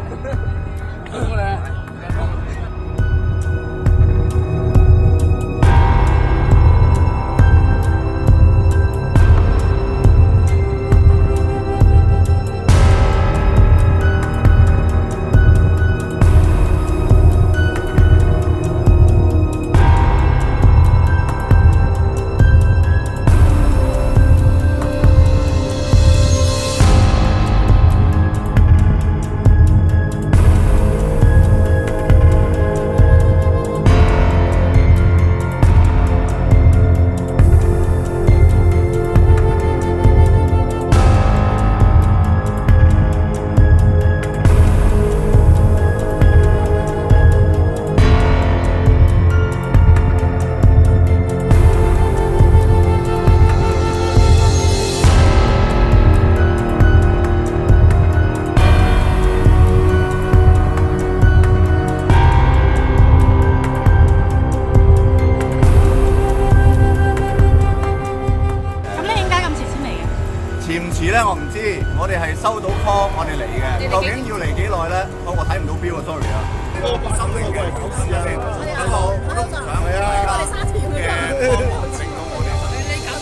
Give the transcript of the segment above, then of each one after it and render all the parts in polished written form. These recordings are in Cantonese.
我唔知，我哋係收到 call， 我哋嚟嘅。究竟要嚟幾耐咧？我睇唔到表啊 ，sorry 啊。我個心都過嚟搞事啊！我都唔想係啊，我哋沙田嘅幫忙令到我哋。你搞。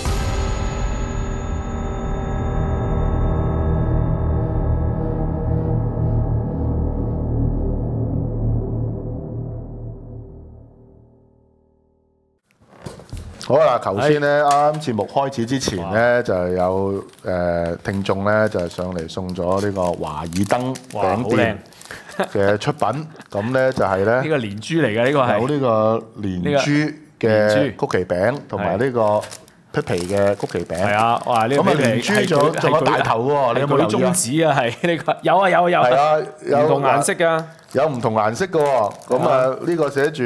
好啦，頭先咧啱啱節目開始之前咧，就有聽眾咧就上嚟送咗呢個華爾登餅店嘅出品，咁咧就係咧呢個連珠嚟嘅，呢個係有呢個連珠嘅曲奇餅同埋呢個皮皮嘅曲奇餅。係啊，哇！呢個連珠仲有大頭喎，你有冇留意啊？中指啊，係呢個有啊有啊有。係啊，有唔同顏色㗎，有唔同顏色㗎喎。咁啊，呢個寫住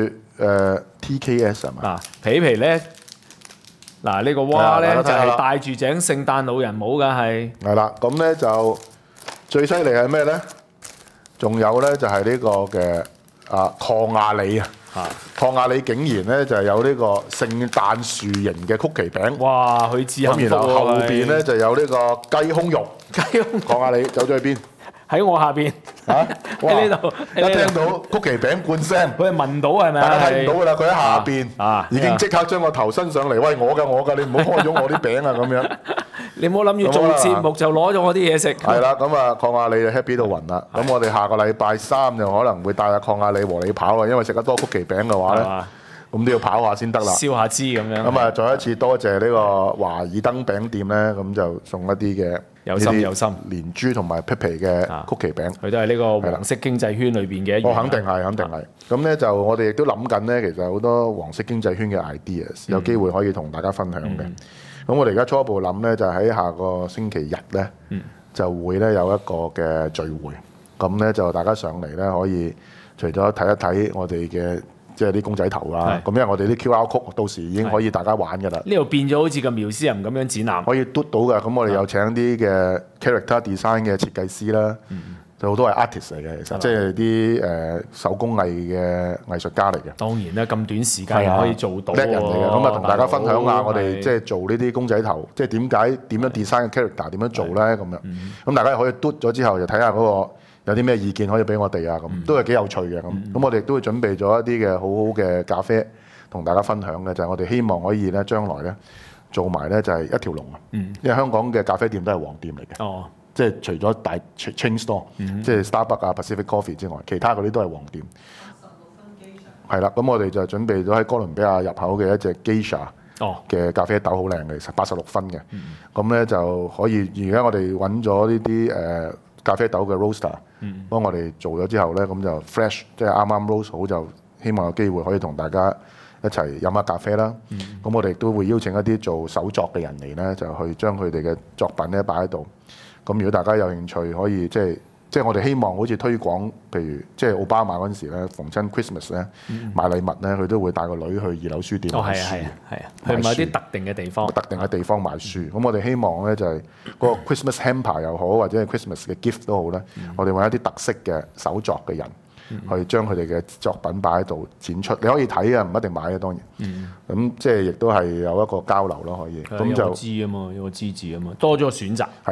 TKS 係嘛？ 皮皮咧，嗱呢個蛙咧就係戴住頂聖誕老人帽㗎，係。係啦，咁咧就最犀利係咩咧？仲有咧就係呢個嘅抗亞里啊！抗亞里竟然咧就係有呢個聖誕樹形嘅曲奇餅。哇！佢知幸福喎。咁然後後邊咧就有呢個雞胸肉。雞胸。抗亞里走咗去邊？喺我下邊。喺呢度。一聽到曲奇餅罐聲，佢係聞到係咪？大家睇唔到㗎啦，佢喺下邊。已經即刻將個頭伸上嚟，喂我㗎，你唔好開咗我啲餅啊咁樣。你唔好諗住做節目就攞咗我啲嘢食。係啦，咁啊，抗亞里就 happy 到暈啦。咁我哋下個禮拜3就可能會帶阿抗亞里和你跑啊，因為食得多曲奇餅嘅話咧，咁都要跑下先得啦。燒下脂咁樣。咁啊，再一次多謝呢個華爾登餅店咧，咁就送一啲嘅有心連珠同埋皮皮嘅曲奇餅。佢都係呢個黃色經濟圈裏邊嘅一員。肯定係。咁咧就我哋亦都諗緊咧，其實好多黃色經濟圈嘅 ideas，有機會可以同大家分享嘅。咁我哋而家初步諗咧，就喺下個星期日咧，就會咧有一個嘅聚會。咁咧就大家上嚟咧，可以除咗睇一睇我哋嘅即係啲公仔頭啦。咁因為我哋啲 QR code 到時已經可以大家玩㗎啦。呢度變咗好似個妙思人咁樣展覽，可以嘟到㗎。咁我哋有請啲嘅 character design 嘅設計師啦。就好多係 artist 嚟嘅，其實即係啲手工藝嘅藝術家嚟嘅。當然啦，咁短時間可以做到叻人嚟嘅。咁啊，同大家分享下我哋即係做呢啲公仔頭，即係點樣 design 嘅 character 點樣做咧咁樣。咁大家可以嘟咗之後，就睇下嗰個有啲咩意見可以俾我哋啊咁，都係幾有趣嘅咁。咁我哋都會準備咗一啲嘅好好嘅咖啡同大家分享嘅，就係我哋希望可以咧將來咧做埋咧就係一條龍啊。因為香港嘅咖啡店都係黃店嚟嘅。即係除咗大 chain store，即係 Starbucks 啊、Pacific Coffee 之外，其他嗰啲都係黃店。係啦，咁我哋就準備咗喺哥倫比亞入口嘅一隻 Geisha 嘅咖啡豆，好靚嘅，其實86分嘅。咁咧就可以，而家我哋揾咗呢啲咖啡豆嘅 roaster，幫我哋做咗之後咧，咁就 fresh， 即係啱啱 roast 好，就希望有機會可以同大家一齊飲下咖啡啦。咁我哋都會邀請一啲做手作嘅人嚟咧，就去將佢哋嘅作品咧擺喺度。咁如果大家有興趣，可以即係我哋希望好似推廣，譬如即係奧巴馬嗰陣時咧，逢親 Christmas 咧買禮物咧，佢都會帶個女去2樓書店買書，去買啲特定嘅地方買書。咁我哋希望咧就係嗰個 Christmas hamper 又好，或者係 Christmas 嘅 gift 都好咧，我哋揾一啲特色嘅手作嘅人。去將佢哋嘅作品擺喺度展出，你可以睇啊，唔一定買嘅當然。咁即係亦都係有一個交流咯，可以。咁就知啊嘛，有個知字啊嘛，多咗個選擇。係啦，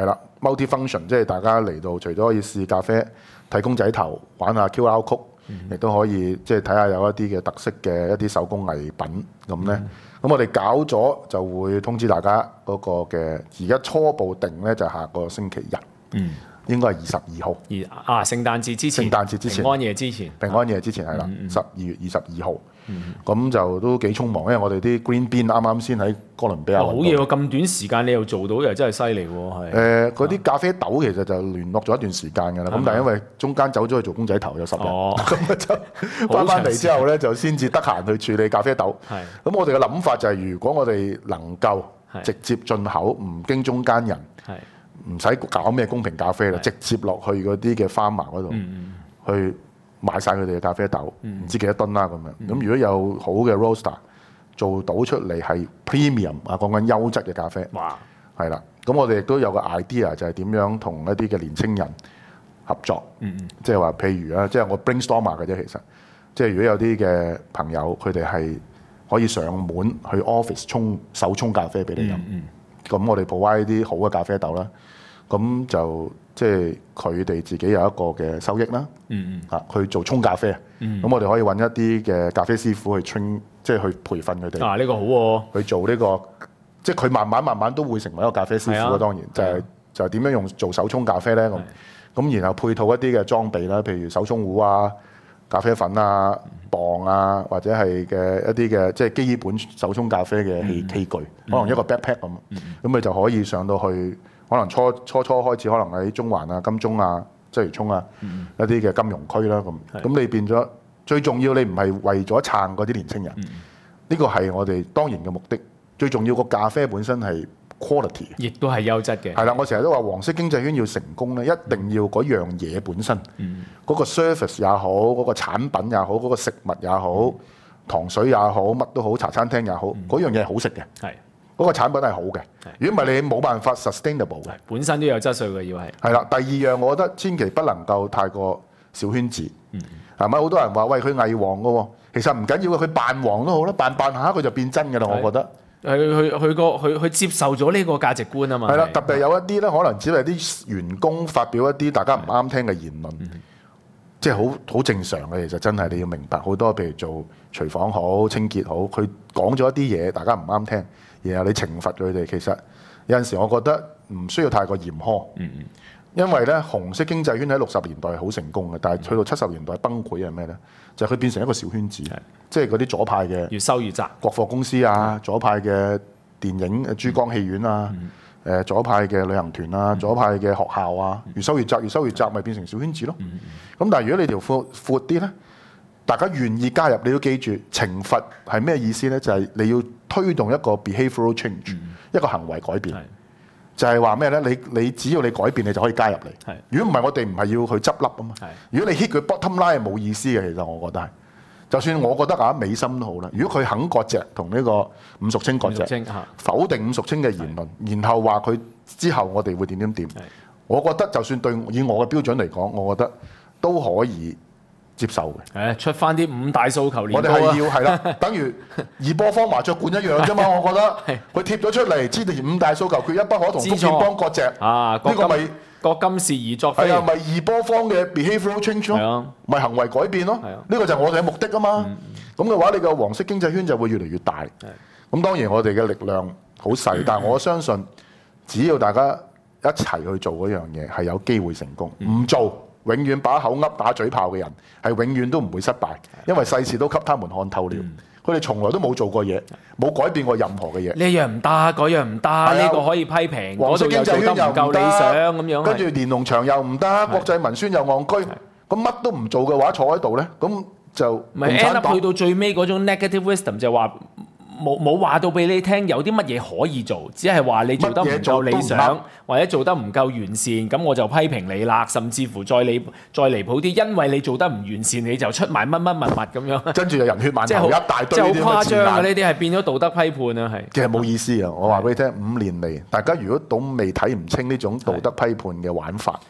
multi function， 即係大家嚟到除咗可以試咖啡、睇公仔頭、玩下 QR code，亦都可以即係睇下有一啲嘅特色嘅一啲手工藝品咁咧。咁我哋搞咗就會通知大家嗰個嘅，而家初步定咧就下個星期日，應該係22號。 聖誕節之前，平安夜之前， 係啦，12月22號。咁就都幾匆忙，因為我哋啲 Green Bean 啱啱先喺哥倫比亞。好嘢喎！咁短時間你又做到，又真係犀利喎，係。 嗰啲咖啡豆其實就聯絡咗一段時間㗎啦，咁但係因為中間走咗去做公仔頭有10日，咁就翻嚟之後咧就先至得閒去處理咖啡豆。咁我哋嘅諗法就係，如果我哋能夠直接進口，唔經中間人，唔使搞咩公平咖啡啦，直接落去嗰啲嘅 farmer 嗰度去買晒佢哋嘅咖啡豆，唔知幾多噸啦咁樣。咁如果有好嘅 roaster 做到出嚟係 premium 啊，講緊優質嘅咖啡，係啦。咁我哋亦都有個 idea 就係點樣同一啲嘅年青人合作，即係話譬如啊，即係我 brainstorm 嘅啫，其實即係如果有啲嘅朋友佢哋係可以上門去 office 手沖咖啡俾你飲，咁我哋 provide 啲好嘅咖啡豆啦，咁就即係佢哋自己有一個嘅收益啦，去做沖咖啡，咁我哋可以揾一啲嘅咖啡師傅去 train，即係去培訓佢哋。 呢個好喎， 去做呢個，即係佢慢慢都會成為一個咖啡師傅。當然就係點樣用做手沖咖啡咧咁，然後配套一啲嘅裝備啦，譬如手沖壺啊、咖啡粉啊、磅啊，或者係嘅一啲嘅即係基本手沖咖啡嘅器具，可能一個 backpack 咁，咁佢就可以上到去。可能初開始，可能喺中環啊、金鐘啊、鰂魚涌啊一啲嘅金融區啦咁你變咗最重要，你唔係為咗撐嗰啲年青人，呢個係我哋當然嘅目的。最重要個咖啡本身係 quality， 亦都係優質嘅。 係啦，我成日都話黃色經濟圈要成功咧，一定要嗰樣嘢本身，嗰個 service 也好，嗰個產品也好，嗰個食物也好，糖水也好，乜都好，茶餐廳也好，嗰樣嘢係好食嘅。嗰個產品係好嘅，如果唔係你冇辦法 sustainable 嘅， 本身都有質素嘅要係。 係啦，第二樣我覺得千祈不能夠太過小圈子，係咪？好多人話喂佢偽黃嘅喎，其實唔緊要嘅，佢扮黃都好啦，扮下佢就變真嘅啦，我覺得。 佢接受咗呢個價值觀啊嘛。 係啦，特別有一啲咧，可能只係啲員工發表一啲大家唔啱聽嘅言論，即係好正常嘅。其實真係你要明白，好多譬如做廚房好、清潔好，佢講咗一啲嘢，大家唔啱聽。然後你懲罰佢哋，其實有陣時我覺得唔需要太過嚴苛，因為咧紅色經濟圈喺60年代係好成功嘅，但係去到70年代崩潰係咩咧？就係佢變成一個小圈子，即係嗰啲左派嘅越收越窄， 國貨公司啊，左派嘅電影珠江戲院啊，左派嘅旅行團啊，左派嘅學校啊，越收越窄，越收越窄，咪變成小圈子咯。咁但係如果你條闊啲咧？大家願意加入，你要記住懲罰係咩意思呢？就係你要推動一個 behavioral change，一個行為改變。就係話咩呢？你只要你改變，你就可以加入嚟。如果唔係，我哋唔係要去執笠啊嘛。如果你 hit 佢 bottom line 係冇意思嘅，其實我覺得係。就算我覺得美心都好啦。如果佢肯割席同呢個伍淑清割席，否定伍淑清嘅言論，然後話佢之後我哋會點，我覺得就算以我嘅標準嚟講，我覺得都可以接受嘅， 出翻啲5大訴求年報啊！ 我哋係要係啦，等於怡波方麻雀館一樣啫嘛。我覺得佢貼咗出嚟，知道5大訴求缺一不可，同福建幫割席啊！呢個咪國金是而作非， 係啊，咪怡波方嘅 behavioral change 咯，咪行為改變咯。呢個就係我哋嘅目的啊嘛。咁嘅話，你個黃色經濟圈就會越嚟越大。咁當然我哋嘅力量好細，但係我相信只要大家一齊去做嗰樣嘢，係有機會成功。唔做，永遠把口噏打嘴炮嘅人係永遠都唔會失敗，因為世事都給他們看透了。佢哋從來都冇做過嘢，冇改變過任何嘅嘢。 呢樣唔得，嗰樣唔得，呢個可以批評。 黃色經濟圈又唔夠理想咁樣， 跟住連儂牆又唔得，國際文宣又戇居，咁乜都唔做嘅話，坐喺度咧，咁就共產黨去到最尾嗰種 negative wisdom 就話。冇話到俾你聽有啲乜嘢可以做，只係話你做得唔夠理想，或者做得唔夠完善，咁我就批評你啦。甚至乎再離譜啲，因為你做得唔完善，你就出賣乜咁樣。 跟住就人血饅頭一大堆， 即係好誇張嘅呢啲係變咗道德批判啊！係其實冇意思啊！我話俾你聽，5年嚟，大家如果都未睇唔清呢種道德批判嘅玩法，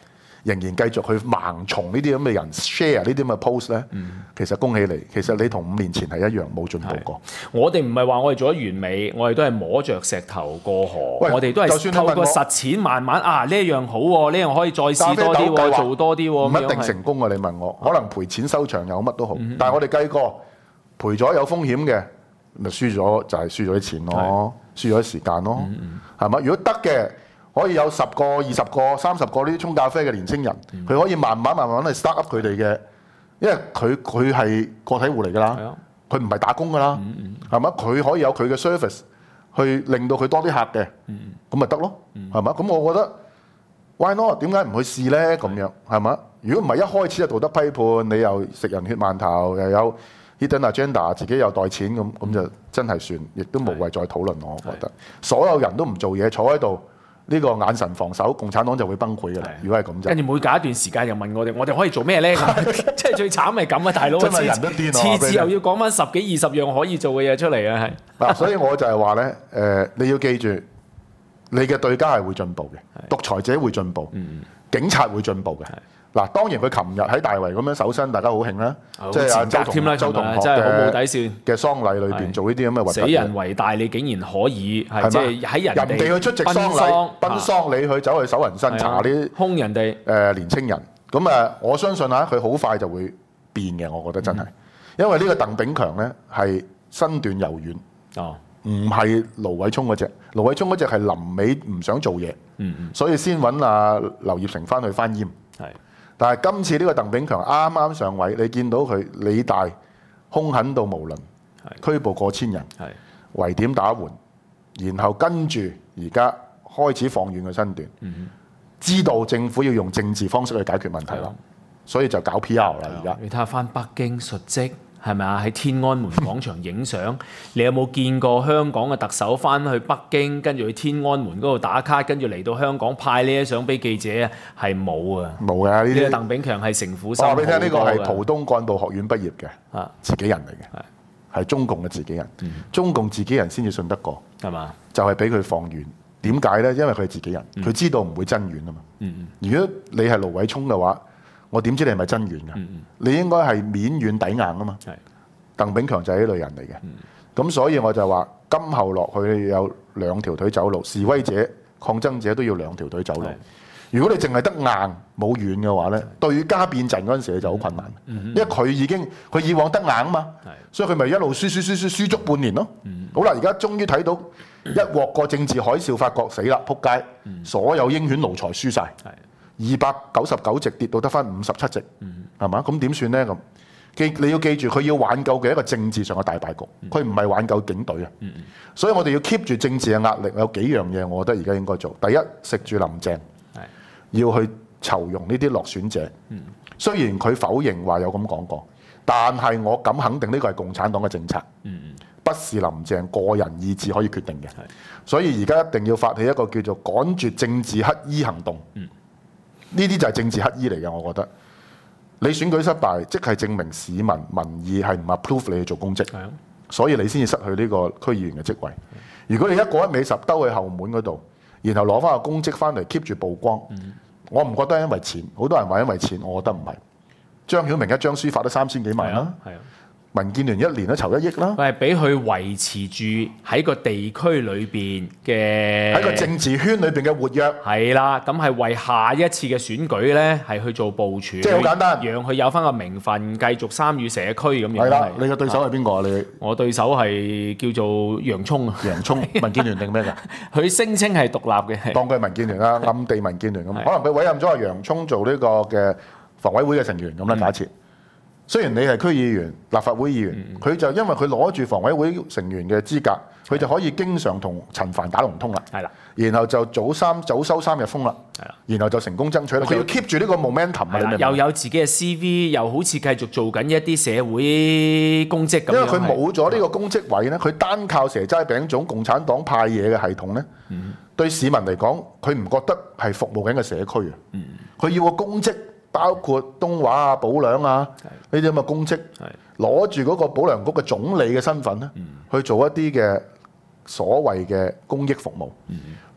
仍然繼續去盲從呢啲咁嘅人 share 呢啲咁嘅 post 咧，其實恭喜你，其實你同5年前係一樣冇進步過。 我哋唔係話我哋做得完美，我哋都係摸着石頭過河，我哋都係透過實踐慢慢呢一樣好喎，呢樣可以再試多啲喎，做多啲喎。 唔一定成功啊！你問我，可能賠錢收場有乜都好，但係我哋計過賠咗有風險嘅，咪輸咗就係輸咗啲錢咯，輸咗啲時間咯，係嘛？如果得嘅，可以有10個、20個、30個呢啲沖咖啡嘅年青人，佢可以慢慢去 start up 佢哋嘅，因為佢係個體戶嚟㗎啦，佢唔係打工㗎啦，係嘛？佢可以有佢嘅 service 去令到佢多啲客嘅，咁咪得咯，係嘛？咁我覺得 why not？ 點解唔去試咧？咁樣係嘛？如果唔係一開始就道德批判，你又食人血饅頭，又有 hidden agenda， 自己又袋錢咁就真係算，亦都無謂再討論。我覺得所有人都唔做嘢，坐喺度。呢個眼神防守，共產黨就會崩潰㗎啦。如果係咁就， 跟住每隔一段時間又問我哋可以做咩咧？即係最慘係咁啊，大佬！ 真係人都癲啊！ 次次又要講翻10幾20樣可以做嘅嘢出嚟啊，係。 嗱，所以我就係話咧，你要記住，你嘅對家係會進步嘅，獨裁者會進步，警察會進步嘅。嗱，當然佢琴日喺大圍咁樣搜身，大家好興啦，即係阿周同學真係好冇底線嘅喪禮裏邊做呢啲咁嘅核突嘢， 死人為大，你竟然可以係即係喺人哋去出席喪禮、奔喪，你去走去搜人身查啲兇人哋年青人，咁我相信佢好快就會變嘅，我覺得真係，因為呢個鄧炳強咧係身段柔軟，唔係盧偉聰嗰隻，盧偉聰嗰隻係臨尾唔想做嘢，所以先揾阿劉業成翻去翻閹。但係今次呢個鄧炳強啱啱上位，你見到佢理大兇狠到無倫，拘捕過千人，圍點打援，然後跟住而家開始放軟個身段，知道政府要用政治方式去解決問題啦，所以就搞 PR 啦而家。 你睇下翻北京述職係咪啊？喺天安門廣場影相，你有冇見過香港嘅特首翻去北京，跟住去天安門嗰度打卡，跟住嚟到香港派呢啲相俾記者啊？係冇啊！冇嘅呢啲。鄧炳強係城府深好多嘅。我話俾你聽，呢個係浦東幹部學院畢業嘅，自己人嚟嘅，係中共嘅自己人。中共自己人先至信得過，係嘛？就係俾佢放軟。點解咧？因為佢係自己人，佢知道唔會真軟啊嘛。如果你係盧偉聰嘅話，我點知你係咪真軟㗎？你應該係面軟底硬啊嘛。鄧炳強就係呢類人嚟嘅，咁所以我就話今後落去有2條腿走路，示威者、抗爭者都要2條腿走路。如果你淨係得硬冇軟嘅話咧，對家變陣嗰陣時你就好困難，因為佢以往得硬啊嘛，所以佢咪一路輸足半年咯。好啦，而家終於睇到一鑊個政治海嘯，發覺死啦，撲街，所有英犬奴才輸晒，299席跌到得翻57席，係嘛？咁點算咧咁？你要記住，佢要挽救嘅一個政治上嘅大敗局，佢唔係挽救警隊啊。所以我哋要 keep 住政治嘅壓力，有幾樣嘢，我覺得而家應該做。第一，食住林鄭，要去酬庸呢啲落選者。雖然佢否認話有咁講過，但係我敢肯定呢個係共產黨嘅政策，不是林鄭個人意志可以決定嘅。所以而家一定要發起一個叫做趕絕政治乞衣行動。呢啲就係政治乞衣嚟嘅，我覺得。你選舉失敗，即係證明市民民意係唔 approve 你去做公職，所以你先至失去呢個區議員嘅職位。如果你一個一尾十兜去後門嗰度，然後攞翻個公職翻嚟 keep 住曝光，我唔覺得係因為錢，好多人話因為錢，我覺得唔係。張曉明一張書發得3000幾萬啦。民建聯一年都籌1億啦，係俾佢維持住喺個地區裏邊嘅喺個政治圈裏邊嘅活躍，係啦，咁係為下一次嘅選舉咧係去做部署，即係好簡單，讓佢有翻個名分，繼續參與社區咁樣。係啦，你嘅對手係邊個啊？你我對手係叫做楊聰啊，楊聰，民建聯定咩㗎？佢聲稱係獨立嘅，當佢係民建聯啦，暗地民建聯咁，可能佢委任咗阿楊聰做呢個嘅房委會嘅成員咁啦，假設。雖然你係區議員、立法會議員，佢就因為佢攞住房委會成員嘅資格，佢就可以經常同陳帆打龍通啦。係啦，然後就早收3日風啦。係啦，然後就成功爭取啦。佢要 keep 住呢個 momentum 啊！又有自己嘅 CV， 又好似繼續做緊一啲社會公職咁。因為佢冇咗呢個公職位咧，佢單靠蛇齋餅糭共產黨派嘢嘅系統咧，對市民嚟講，佢唔覺得係服務緊嘅社區啊。佢要個公職。包括東華啊、保良啊呢啲咁嘅公職，攞住嗰個保良局嘅總理嘅身份咧，去做一啲嘅所謂嘅公益服務，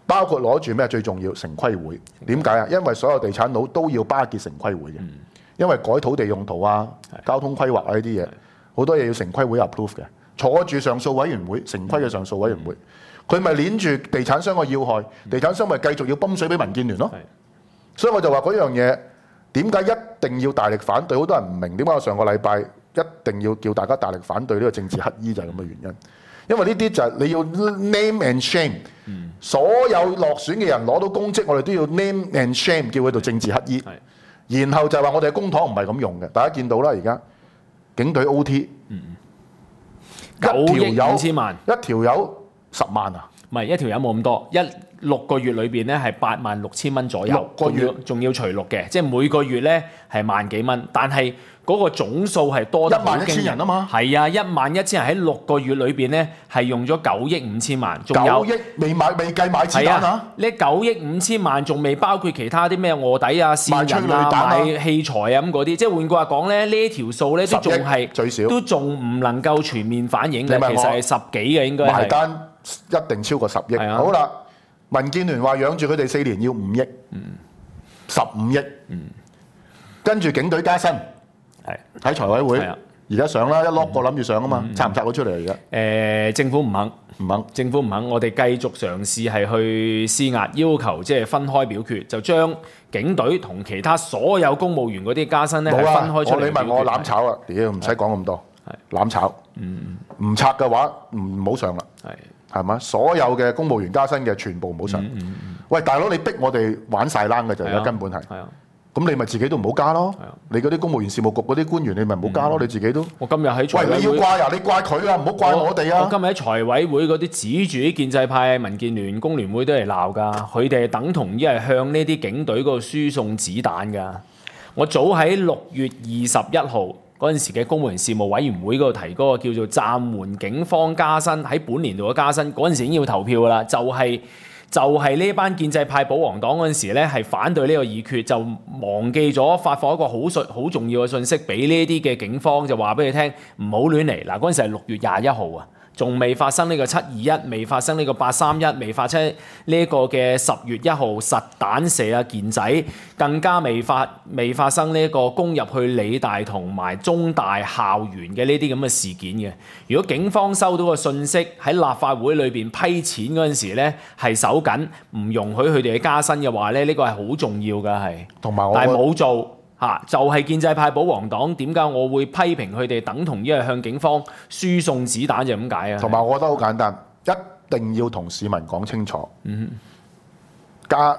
包括攞住咩最重要城規會。點解啊？因為所有地產佬都要巴結城規會嘅，因為改土地用途啊、交通規劃啊呢啲嘢，好多嘢要城規會 approve 嘅。坐住上訴委員會，城規嘅上訴委員會，佢咪鏈住地產商個要害，地產商咪繼續要泵水俾民建聯咯。所以我就話嗰樣嘢點解一定要大力反對？好多人唔明點解我上個禮拜一定要叫大家大力反對呢個政治乞衣，就係咁嘅原因。因為呢啲就係你要 name and shame，所有落選嘅人攞到公職，我哋都要 name and shame， 叫佢做政治乞衣。然後就係話我哋嘅公帑唔係咁用嘅，大家見到啦，而家警隊 OT。 9億5千萬， 一條友10萬啊？ 唔係一條友冇咁多，6個月裏邊咧係8萬6千蚊左右，6個月仲要除6嘅，即係每個月咧係萬幾蚊，但係嗰個總數係多得 11000人啊嘛。 係啊，11000人喺6個月裏邊咧係用咗9億5千萬，仲有 9億未計買子彈啊！ 呢9億5千萬仲未包括其他啲咩臥底啊、線人啊、買器材啊咁嗰啲，即係換句話講咧，呢條數咧都仲係最少， 都仲唔能夠全面反映嘅，其實係10幾嘅應該係。 埋單一定超過10億。好啦，民建聯話養住佢哋4年要5億，15億，跟住警隊加薪，喺財委會而家上啦，一落個諗住上啊嘛，拆唔拆到出嚟而家？ 政府唔肯，政府唔肯，我哋繼續嘗試係去施壓，要求即係分開表決，就將警隊同其他所有公務員嗰啲加薪咧係分開出嚟。 你問我攬炒啊？屌，唔使講咁多，攬炒，唔拆嘅話唔好上啦。係嘛？所有嘅公務員加薪嘅全部唔好上。喂，大佬，你逼我哋玩晒冷嘅就而家根本係。咁你咪自己都唔好加咯。你嗰啲公務員事務局嗰啲官員，你咪唔好加咯。你自己都。我今日喺財委會。喂，你要怪啊？你怪佢啊？唔好怪我哋啊！ 我今日喺財委會嗰啲指住啲建制派、民建聯、工聯會都嚟鬧㗎。佢哋係等同於係向呢啲警隊嗰度輸送子彈㗎。我早喺6月21號。嗰陣時嘅公務員事務委員會嗰度提嗰個叫做暫緩警方加薪，喺本年度嘅加薪，嗰陣時已經要投票㗎啦，就係呢班建制派保皇黨嗰陣時咧係反對呢個議決，就忘記咗發放一個好重要嘅信息俾呢啲嘅警方，就話俾你聽唔好亂嚟。嗱，嗰陣時係6月21號啊。仲未發生呢個721，未發生呢個831，未發生呢個嘅10月1號實彈射啊健仔，更加未發生呢個攻入去理大同埋中大校園嘅呢啲咁嘅事件嘅。如果警方收到個信息喺立法會裏邊批錢嗰陣時咧係守緊，唔容許佢哋嘅加薪嘅話咧，呢個係好重要㗎係。同埋但係冇做。就係建制派保皇黨，點解我會批評佢哋等同於係向警方輸送子彈就咁解啊？同埋我覺得好簡單，一定要同市民講清楚。加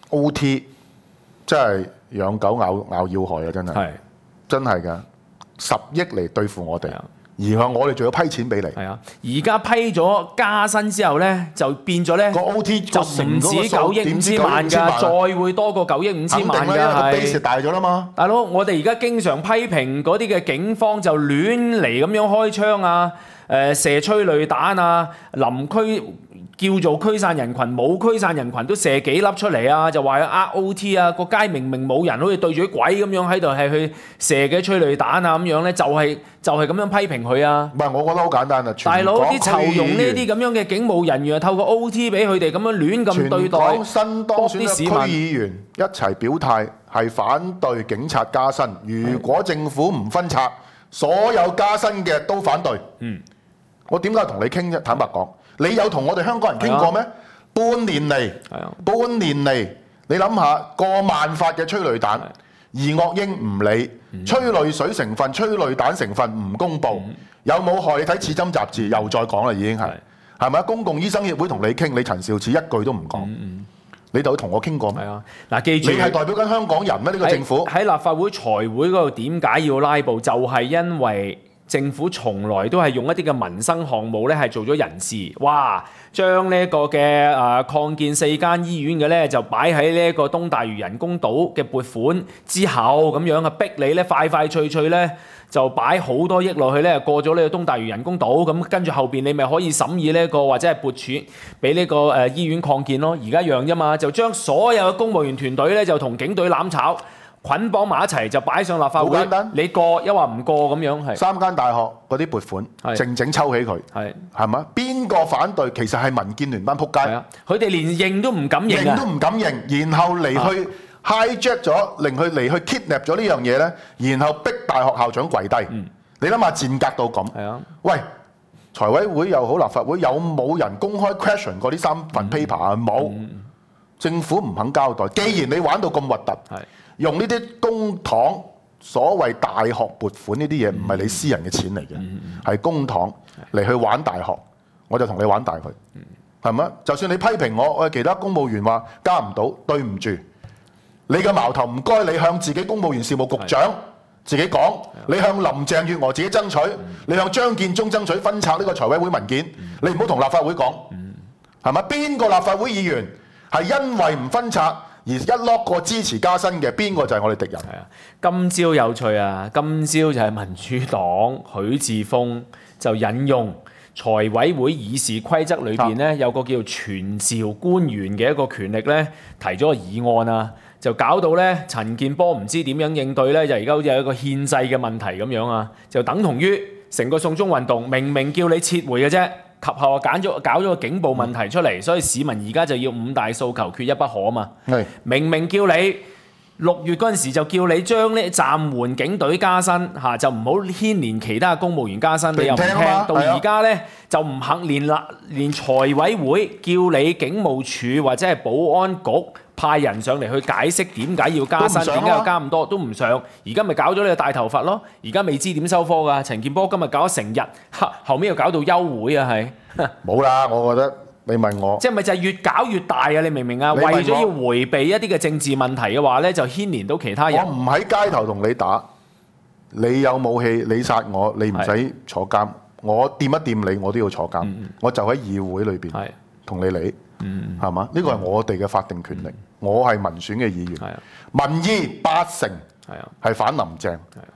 OT 真係養狗咬要害啊！真係，真係㗎，10億嚟對付我哋。而向我哋仲要批錢俾你。係啊，而家批咗加薪之後咧，就變咗咧個 OT 就唔止9億5千萬㗎，再會多過9億5千萬㗎係。base 大咗啦嘛。大佬，我哋而家經常批評嗰啲嘅警方就亂嚟咁樣開槍啊，射催淚彈啊，臨區叫做驅散人群，冇驅散人群都射幾粒出嚟啊！就話呃 OT 啊，個街明明冇人，好似對住鬼咁樣喺度係去射嘅催淚彈啊咁樣咧，就係咁樣批評佢啊！唔係，我覺得好簡單啊！大佬啲酬庸呢啲咁樣嘅警務人員，透過 OT 俾佢哋咁樣亂咁對待，全港新當選嘅區議員一齊表態係反對警察加薪。如果政府唔分拆，所有加薪嘅都反對。我點解同你傾啫？坦白講。你有同我哋香港人傾過咩？半年嚟，你諗下過萬發嘅催淚彈，二惡英唔理，催淚水成分、催淚彈成分唔公佈，有冇害？你睇《刺針》雜誌又再講啦，已經係咪？公共醫生協會同你傾，你陳肇始一句都唔講，你就同我傾過咩？嗱，記住，你係代表緊香港人咩？呢個政府喺立法會財會嗰度點解要拉布？就係因為政府從來都係用一啲嘅民生項目咧，係做咗人事，哇！將呢個嘅擴建4間醫院嘅咧，就擺喺呢一個東大嶼人工島嘅撥款之後，咁樣啊逼你咧快脆咧就擺好多億落去咧，過咗呢個東大嶼人工島，咁跟住後邊你咪可以審議呢個或者係撥處俾呢個醫院擴建咯。而家一樣啫嘛，就將所有嘅公務員團隊咧就同警隊攬炒。 捆綁埋一齊就擺上立法會， 好簡單， 你過一話唔過咁樣係。 3間大學嗰啲撥款，靜靜抽起佢，係嘛？邊個反對？其實係民建聯班仆街， 佢哋連認都唔敢認， 認都唔敢認，然後嚟去 hijack 咗，令佢嚟去 kidnap 咗呢樣嘢咧，然後逼大學校長跪低。你諗下賤格到咁，喂！財委會又好，立法會有冇人公開 question 過呢3份 paper 啊？冇，政府唔肯交代。既然你玩到咁核突，用呢啲公帑所謂大學撥款呢啲嘢，唔係你私人嘅錢嚟嘅，係公帑嚟去玩大學，我就同你玩大佢，係咪？就算你批評我，其他公務員話加唔到，對唔住，你嘅矛頭唔該，你向自己公務員事務局長自己講，你向林鄭月娥自己爭取，你向張建宗爭取分拆呢個財委會文件，你唔好同立法會講，係咪？邊個立法會議員係因為唔分拆而一落個支持加薪嘅？邊個就係我哋敵人？ 今朝有趣啊！今朝就係民主黨許智峰就引用財委會議事規則裏邊咧有個叫傳召官員嘅一個權力咧，提咗個議案啊！就搞到咧陳健波唔知點樣應對咧，就而家好似有一個憲制嘅問題咁樣啊，就等同於成個送中運動，明明叫你撤回嘅啫，及後搞咗個警暴問題出嚟，所以市民而家就要5大訴求缺一不可啊嘛。明明叫你6月嗰陣時就叫你將呢暫緩警隊加薪嚇，就唔好牽連其他公務員加薪，你又唔聽，到而家咧就唔肯連財委會叫你警務處或者係保安局派人上嚟去解釋點解要加薪，點解要加咁多都唔上，而家咪搞咗呢個大頭佛咯。而家未知點收科㗎，陳健波今日搞咗成日，後尾又搞到休會啊，係冇啦。我覺得你問我， 即係咪就係越搞越大啊？你明唔明啊？為咗要迴避一啲嘅政治問題嘅話咧，就牽連到其他人。 我唔喺街頭同你打，你有武器你殺我，你唔使坐監。我掂一掂你，我都要坐監。我就喺議會裏邊同你理。係嘛？呢個係我哋嘅法定權力。我係民選嘅議員，民意80%係反林鄭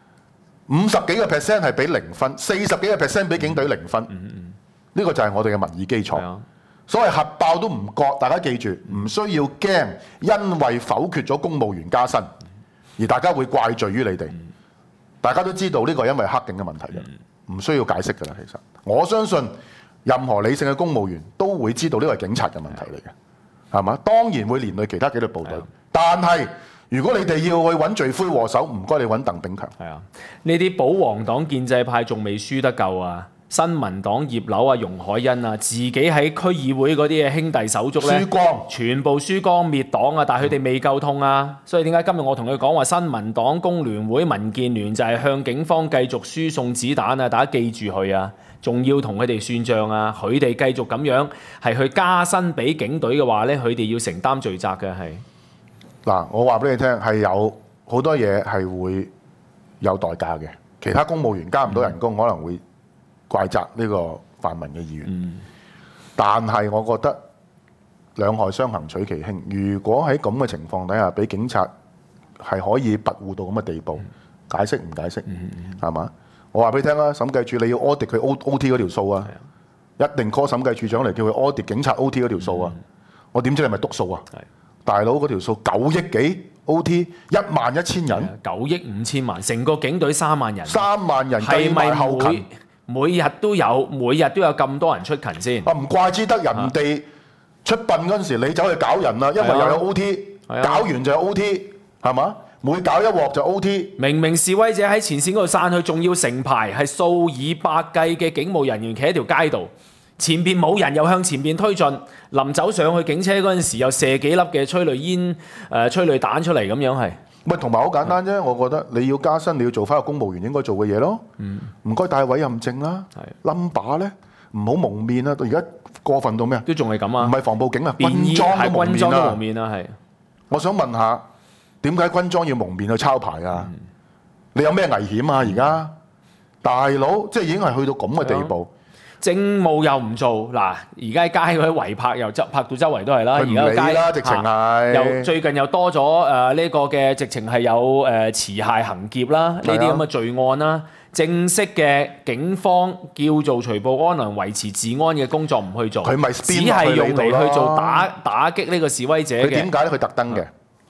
，50幾個%係俾0分，40幾個%俾警隊0分。呢個就係我哋嘅民意基礎。所謂核爆都唔覺，大家記住，唔需要驚，因為否決咗公務員加薪，而大家會怪罪於你哋。大家都知道呢個係因為黑警嘅問題嘅，唔需要解釋㗎啦。其實我相信。任何理性嘅公務員都會知道呢個係警察嘅問題嚟嘅，係嘛？當然會連累其他紀律部隊，但係如果你哋要去揾罪魁禍首，唔該你揾鄧炳強。呢啲保皇黨建制派仲未輸得夠啊！新民黨葉劉啊、容海恩啊，自己喺區議會嗰啲嘅兄弟手足咧，輸光，全部輸光滅黨啊！但係佢哋未夠痛啊！所以點解今日我同佢講話新民黨、工聯會、民建聯就係向警方繼續輸送子彈啊！大家記住佢啊！仲要同佢哋算賬啊！佢哋繼續咁樣係去加薪俾警隊嘅話咧，佢哋要承擔罪責嘅係。 嗱，我話俾你聽，係有好多嘢係會有代價嘅。其他公務員加唔到人工，可能會怪責呢個泛民嘅議員。但係我覺得兩害相衡取其輕。如果喺咁嘅情況底下，俾警察係可以跋扈到咁嘅地步，解釋唔解釋係嘛？我話俾你聽啦，審計處你要 audit 佢 OT 嗰條數啊，一定 call 審計處長嚟叫佢 audit 警察 OT 嗰條數啊。我點知你係咪督數啊？大佬嗰條數9億幾 OT 11000人 ，9億5千萬，成個警隊3萬人 ，3萬人計埋後勤， 每日都有咁多人出勤先。 唔怪之得人哋出殯嗰陣時，你走去搞人啦，因為又有 OT，搞完就有 OT，係嘛？每搞一鑊就 OT。明明示威者喺前線嗰度散去，仲要成排係數以百計嘅警務人員企喺條街度，前邊冇人又向前邊推進，臨走上去警車嗰陣時又射幾粒嘅催淚煙、催淚彈出嚟咁樣係。 咪同埋好簡單啫，我覺得你要加薪，你要做翻個公務員應該做嘅嘢咯。唔該帶委任證啦，number 咧唔好蒙面啊！到而家過分到咩啊？ 都仲係咁啊！ 唔係防暴警啊，軍裝都蒙面啊！ 係。 我想問下，點解軍裝要蒙面去抄牌啊？你有咩危險啊？而家大佬即係已經係去到咁嘅地步。 政務又唔做嗱，而家街嗰啲圍拍又拍到周圍都係啦。 佢唔理啦，直情係又最近又多咗呢個嘅直情係有持械行劫啦，呢啲咁嘅罪案啦。正式嘅警方叫做除暴安良、維持治安嘅工作唔去做， 佢咪只係用嚟去做打擊呢個示威者嘅。 佢點解咧？佢特登嘅。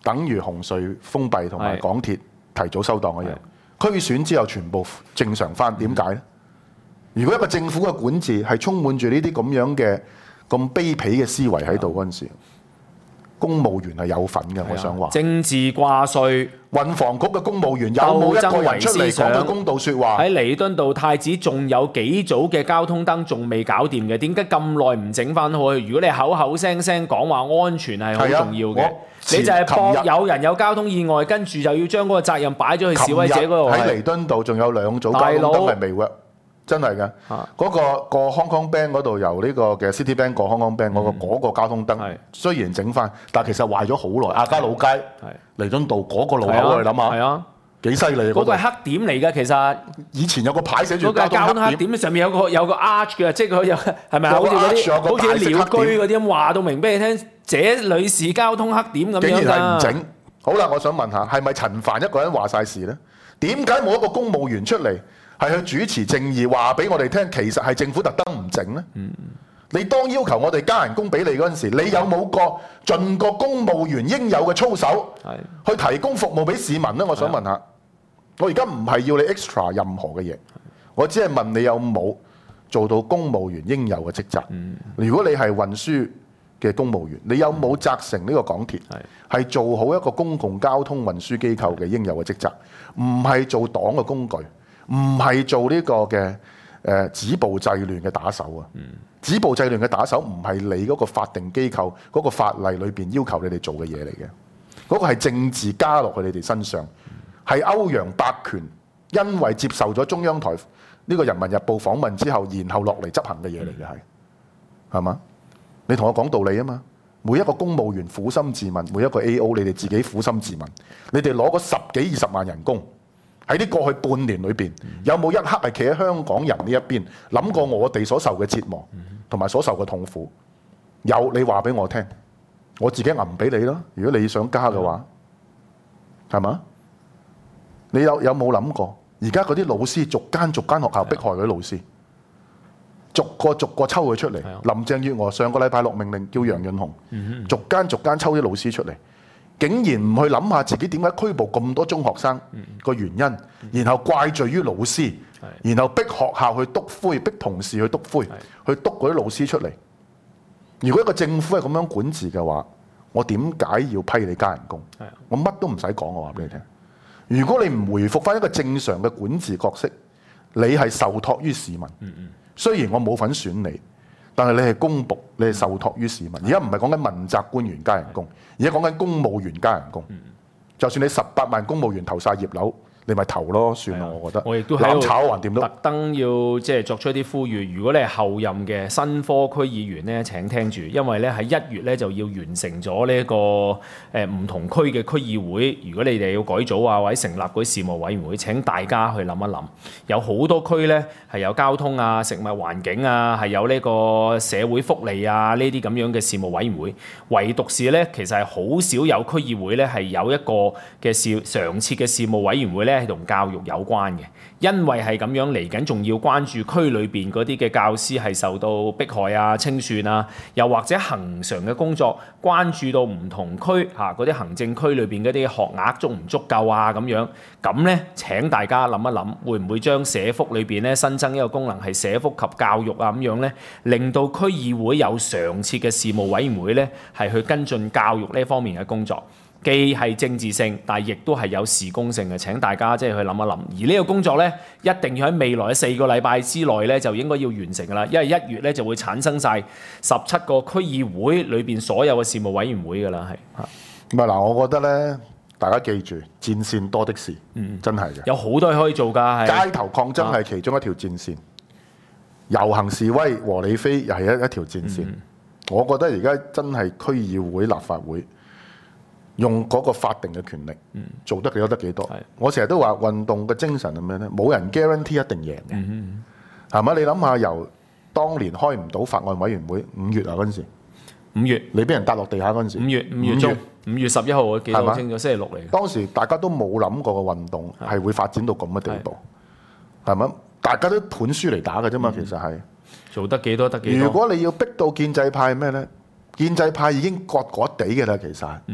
等於紅隧封閉同埋港鐵提早收檔一樣。區選之後全部正常翻，點解呢？如果一個政府嘅管治係充滿住呢啲咁樣嘅咁卑鄙嘅思維喺度嗰陣時，公務員係有份嘅。我想話政治掛帥， 運房局嘅公務員有冇一個人出嚟講句公道説話？ 喺彌敦道太子仲有幾組嘅交通燈仲未搞掂嘅，點解咁耐唔整翻好去？如果你口口聲聲講話安全係好重要嘅，你就係博有人有交通意外，跟住就要將嗰個責任擺咗去示威者嗰度。 喺彌敦道仲有2組交通燈係未 work。真係嘅，嗰個過 Hong Kong Bank 嗰度由呢個嘅 City Bank 過 Hong Kong Bank 嗰個交通燈，雖然整翻，但係其實壞咗好耐。亞皆老街、彌敦道嗰個路口，你諗下，幾犀利啊！ 嗰個係黑點嚟嘅，其實以前有個牌寫住交通黑點， 上面有個 arch 嘅，即係佢有係咪好似嗰啲好似鳥居嗰啲咁話到明俾你聽，這裏是交通黑點咁樣㗎。 竟然係唔整。好啦，我想問下，係咪陳帆一個人話晒事咧？點解冇一個公務員出嚟？係去主持正義，話俾我哋聽，其實係政府特登唔整呢。你當要求我哋加人工俾你嗰陣時，你有冇盡個公務員應有嘅操守，去提供服務俾市民呢？我想問下，我而家唔係要你 extra 任何嘅嘢，我只係問你有冇做到公務員應有嘅職責。如果你係運輸嘅公務員，你有冇責成呢個港鐵係做好一個公共交通運輸機構嘅應有嘅職責，唔係做黨嘅工具。唔係做呢個嘅止暴制亂嘅打手啊！止暴制亂嘅打手唔係你嗰個法定機構嗰個法例裏邊要求你哋做嘅嘢嚟嘅，嗰個係政治加落去你哋身上，係歐陽伯權因為接受咗中央台呢個《人民日報》訪問之後，然後落嚟執行嘅嘢嚟嘅係嘛？你同我講道理啊嘛！每一個公務員苦心自問，每一個 AO 你哋自己苦心自問，你哋攞個10幾20萬人工。喺啲過去半年裏邊，有冇一刻係企喺香港人呢一邊，諗過我哋所受嘅折磨同埋所受嘅痛苦？有，你話俾我聽，我自己揞俾你咯。如果你想加嘅話，係嘛？你有冇諗過？而家嗰啲老師逐間學校迫害嗰啲老師，逐個抽佢出嚟。林鄭月娥上個禮拜落命令叫楊潤雄逐間抽啲老師出嚟。竟然唔去諗下自己點解拘捕咁多中學生個原因，然後怪罪於老師，然後逼學校去篤灰，逼同事去篤灰，去篤嗰啲老師出嚟。如果一個政府係咁樣管治嘅話，我點解要批你加人工？我乜都唔使講，我話俾你聽。如果你唔回復翻一個正常嘅管治角色，你係受託於市民。雖然我冇份選你。但係你係公僕，你係受託於市民。而家唔係講緊問責官員加人工，而家講緊公務員加人工。就算你18萬公務員投晒葉劉，你咪投咯，算啦。我覺得。我亦都喺度特登要即係作出一啲呼籲。如果你係後任嘅新科區議員咧，請聽住，因為咧喺1月咧就要完成咗呢一個唔同區嘅區議會。如果你哋要改組啊，或者成立嗰啲事務委員會，請大家去諗一諗。有好多區咧係有交通啊、食物環境啊，係有呢個社會福利啊呢啲咁樣嘅事務委員會。唯獨是咧，其實係好少有區議會咧係有一個嘅常設嘅事務委員會咧係同教育有關嘅。因為係咁樣嚟緊，仲要關注區裏邊嗰啲嘅教師係受到迫害啊、清算啊，又或者恆常嘅工作，關注到唔同區嗰啲行政區裏邊嗰啲學額足唔足夠啊咁樣。咁咧請大家諗一諗，會唔會將社福裏邊咧新增一個功能係社福及教育啊咁樣咧，令到區議會有常設嘅事務委員會咧係去跟進教育呢方面嘅工作。既係政治性，但係亦都係有事工性嘅。請大家即係去諗一諗。而呢個工作咧，一定要喺未來嘅4個禮拜之內咧，就應該要完成㗎啦。因為1月咧就會產生晒17個區議會裏邊所有嘅事務委員會㗎啦，係。 唔係嗱，我覺得咧，大家記住，戰線多的是，真係嘅。 有好多嘢可以做㗎，係。街頭抗爭係其中一條戰線，遊行示威和理非又係一條戰線。我覺得而家真係區議會、立法會。用嗰個法定嘅權力，做得幾多得幾多。我成日都話運動嘅精神係咩咧？冇人 guarantee 一定贏嘅，係咪？你諗下，由當年開唔到法案委員會5月啊嗰陣時，5月你俾人搭落地下嗰陣時，5月中5月11號我記得好清楚，星期6嚟。當時大家都冇諗過個運動係會發展到咁嘅地步，係咪？大家都盤輸嚟打嘅啫嘛，其實係做得幾多得幾多。 如果你要逼到建制派咩咧？建制派已經割地嘅啦，其實。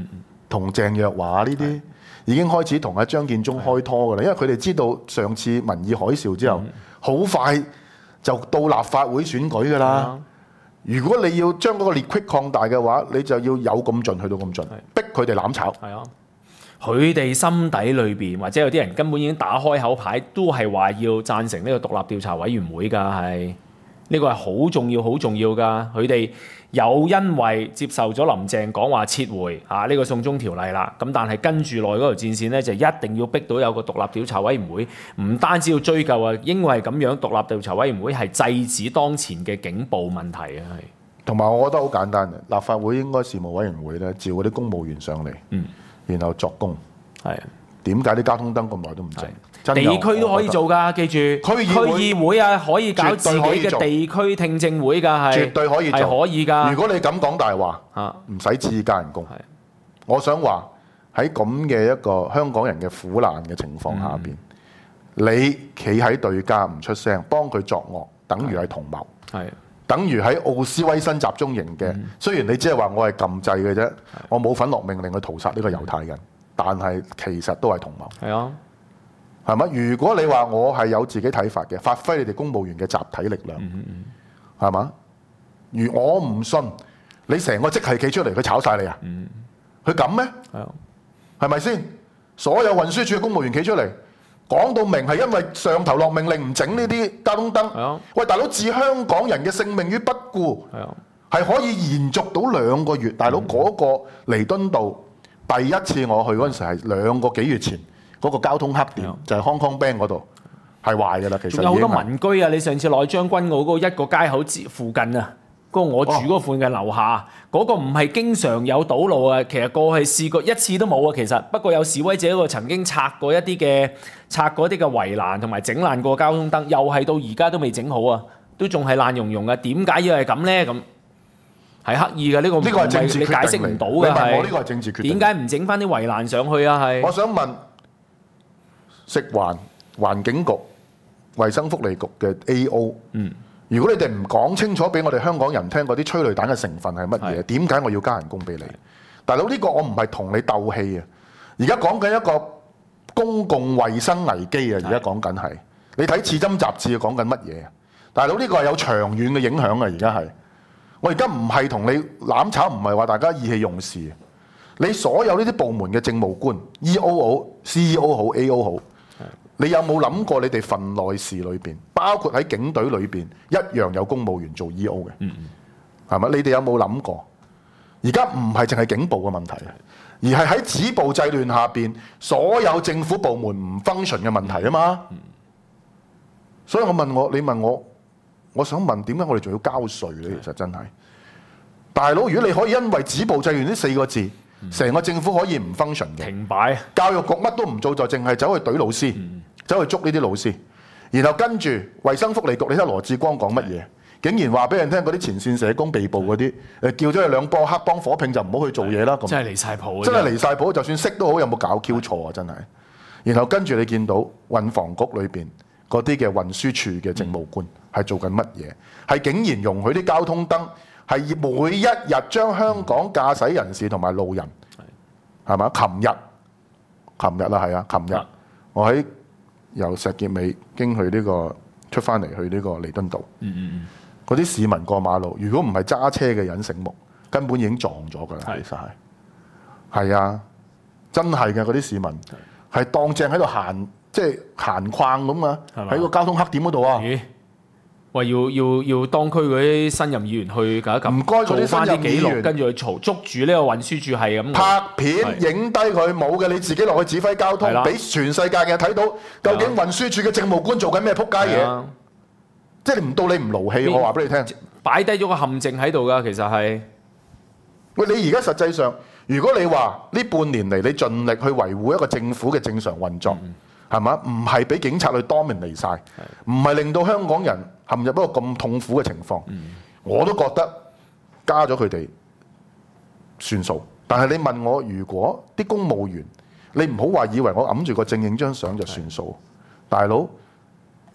同鄭若驊呢啲已經開始同阿張建宗開拖㗎啦，因為佢哋知道上次民意海嘯之後，好快就到立法會選舉㗎啦。如果你要將嗰個裂隙擴大嘅話，你就要有咁盡去到咁盡，逼佢哋攬炒。 係啊，佢哋心底裏邊或者有啲人根本已經打開口牌，都係話要贊成呢個獨立調查委員會㗎，係呢個係好重要、好重要㗎。佢哋有因為接受咗林鄭講話撤回呢個送中條例啦，咁但係跟住內嗰條戰線呢，就一定要逼到有個獨立調查委員會，唔單止要追究啊，因為咁樣獨立調查委員會係制止當前嘅警暴問題啊，係。 同埋我覺得好簡單嘅，立法會應該事務委員會咧召嗰啲公務員上嚟，然後作供。係啊，點解啲交通燈咁耐都唔整？ 地區都可以做㗎，記住區議會啊，可以搞自己嘅地區聽證會㗎，係絕對可以做， 係可以㗎。 如果你咁講大話，唔使旨意加人工。我想話喺咁嘅一個香港人嘅苦難嘅情況下邊，你企喺對家唔出聲，幫佢作惡，等於係同謀。係。等於喺奧斯威辛集中營嘅，雖然你只係話我係禁制嘅啫，我冇份落命令去屠殺呢個猶太人，但係其實都係同謀。係啊，係咪？如果你話我係有自己睇法嘅，發揮你哋公務員嘅集體力量，係嘛？如我唔信你成個職系企出嚟，佢炒晒你啊？佢咁咩？係咪先？所有運輸署嘅公務員企出嚟。講到明係因為上頭落命令唔整呢啲交通燈，喂大佬置香港人嘅性命於不顧，係可以延續到2個月。大佬嗰個彌敦道第一次我去嗰陣時係2個幾月前，嗰個交通黑點就係 Hong Kong Bank 嗰度係壞㗎啦。其實有好多民居啊！你上次落去將軍澳嗰一個街口附近啊，嗰個我住嗰個附近嘅樓下，嗰個唔係經常有堵路啊。其實過去試過一次都冇啊。其實不過有示威者嗰個曾經拆過一啲嘅圍欄，同埋整爛過交通燈，又係到而家都未整好啊，都仲係爛溶溶嘅。點解要係咁咧？咁係刻意嘅，呢個係政治決定， 你解釋唔到嘅。 你問我呢個係政治決定。 點解唔整翻啲圍欄上去啊？係。 我想問食環境局、衛生福利局嘅 AO。如果你哋唔講清楚俾我哋香港人聽嗰啲催淚彈嘅成分係乜嘢，點解我要加人工俾你？大佬呢個我唔係同你鬥氣啊！而家講緊一個公共衛生危機啊！而家講緊係你睇《刺針》雜誌講緊乜嘢啊？大佬呢個係有長遠嘅影響啊！而家係我而家唔係同你攬炒，唔係話大家意氣用事。你所有呢啲部門嘅政務官 EO 好、CEO 好、AO 好。你有冇諗過你哋份內事裏邊，包括喺警隊裏邊一樣有公務員做 EO 嘅，係咪？你哋有冇諗過？而家唔係淨係警暴嘅問題，而係喺止暴制亂下邊，所有政府部門唔 function 嘅問題啊嘛。所以你問我，我想問點解我哋仲要交稅咧？其實真係，大佬，如果你可以因為止暴制亂呢4個字，成個政府可以唔 function 嘅， 停擺。教育局乜都唔做，就淨係走去懟老師。走去捉呢啲老師，然後跟住衛生福利局，你睇羅致光講乜嘢？竟然話俾人聽嗰啲前線社工被捕嗰啲，叫咗佢2波黑幫火拼就唔好去做嘢啦。咁真係離晒譜， 真係離晒譜。就算識都好，有冇搞 Q 錯啊？真係。然後跟住你見到運房局裏邊嗰啲嘅運輸處嘅政務官係做緊乜嘢？係竟然容許啲交通燈係每一日將香港駕駛人士同埋路人係嘛？琴日啦，係啊，琴日我喺由石硤尾經去呢個出翻嚟去呢個彌敦道，嗰啲市民過馬路，如果唔係揸車嘅人醒目，根本已經撞咗㗎啦。其實係啊，真係嘅，嗰啲市民係當正喺度行，即係閒逛咁啊，喺個交通黑點嗰度啊。 喂，要當區嗰啲新任議員去搞一搞， 唔該嗰啲新任議員跟住去嘈，捉住呢個運輸處係咁拍片影低佢，冇嘅你自己落去指揮交通，俾全世界嘅人睇到究竟運輸處嘅政務官做緊咩撲街嘢，即係唔到你唔勞氣，我話俾你聽， 擺低咗個陷阱喺度㗎，其實係。 喂，你而家實際上，如果你話呢半年嚟你盡力去維護一個政府嘅正常運作，係嘛？唔係俾警察去dominate晒，唔係令到香港人陷入一個咁痛苦嘅情況，我都覺得加咗佢哋算數。但係你問我，如果啲公務員，你唔好話以為我揞住個正影張相就算數，大佬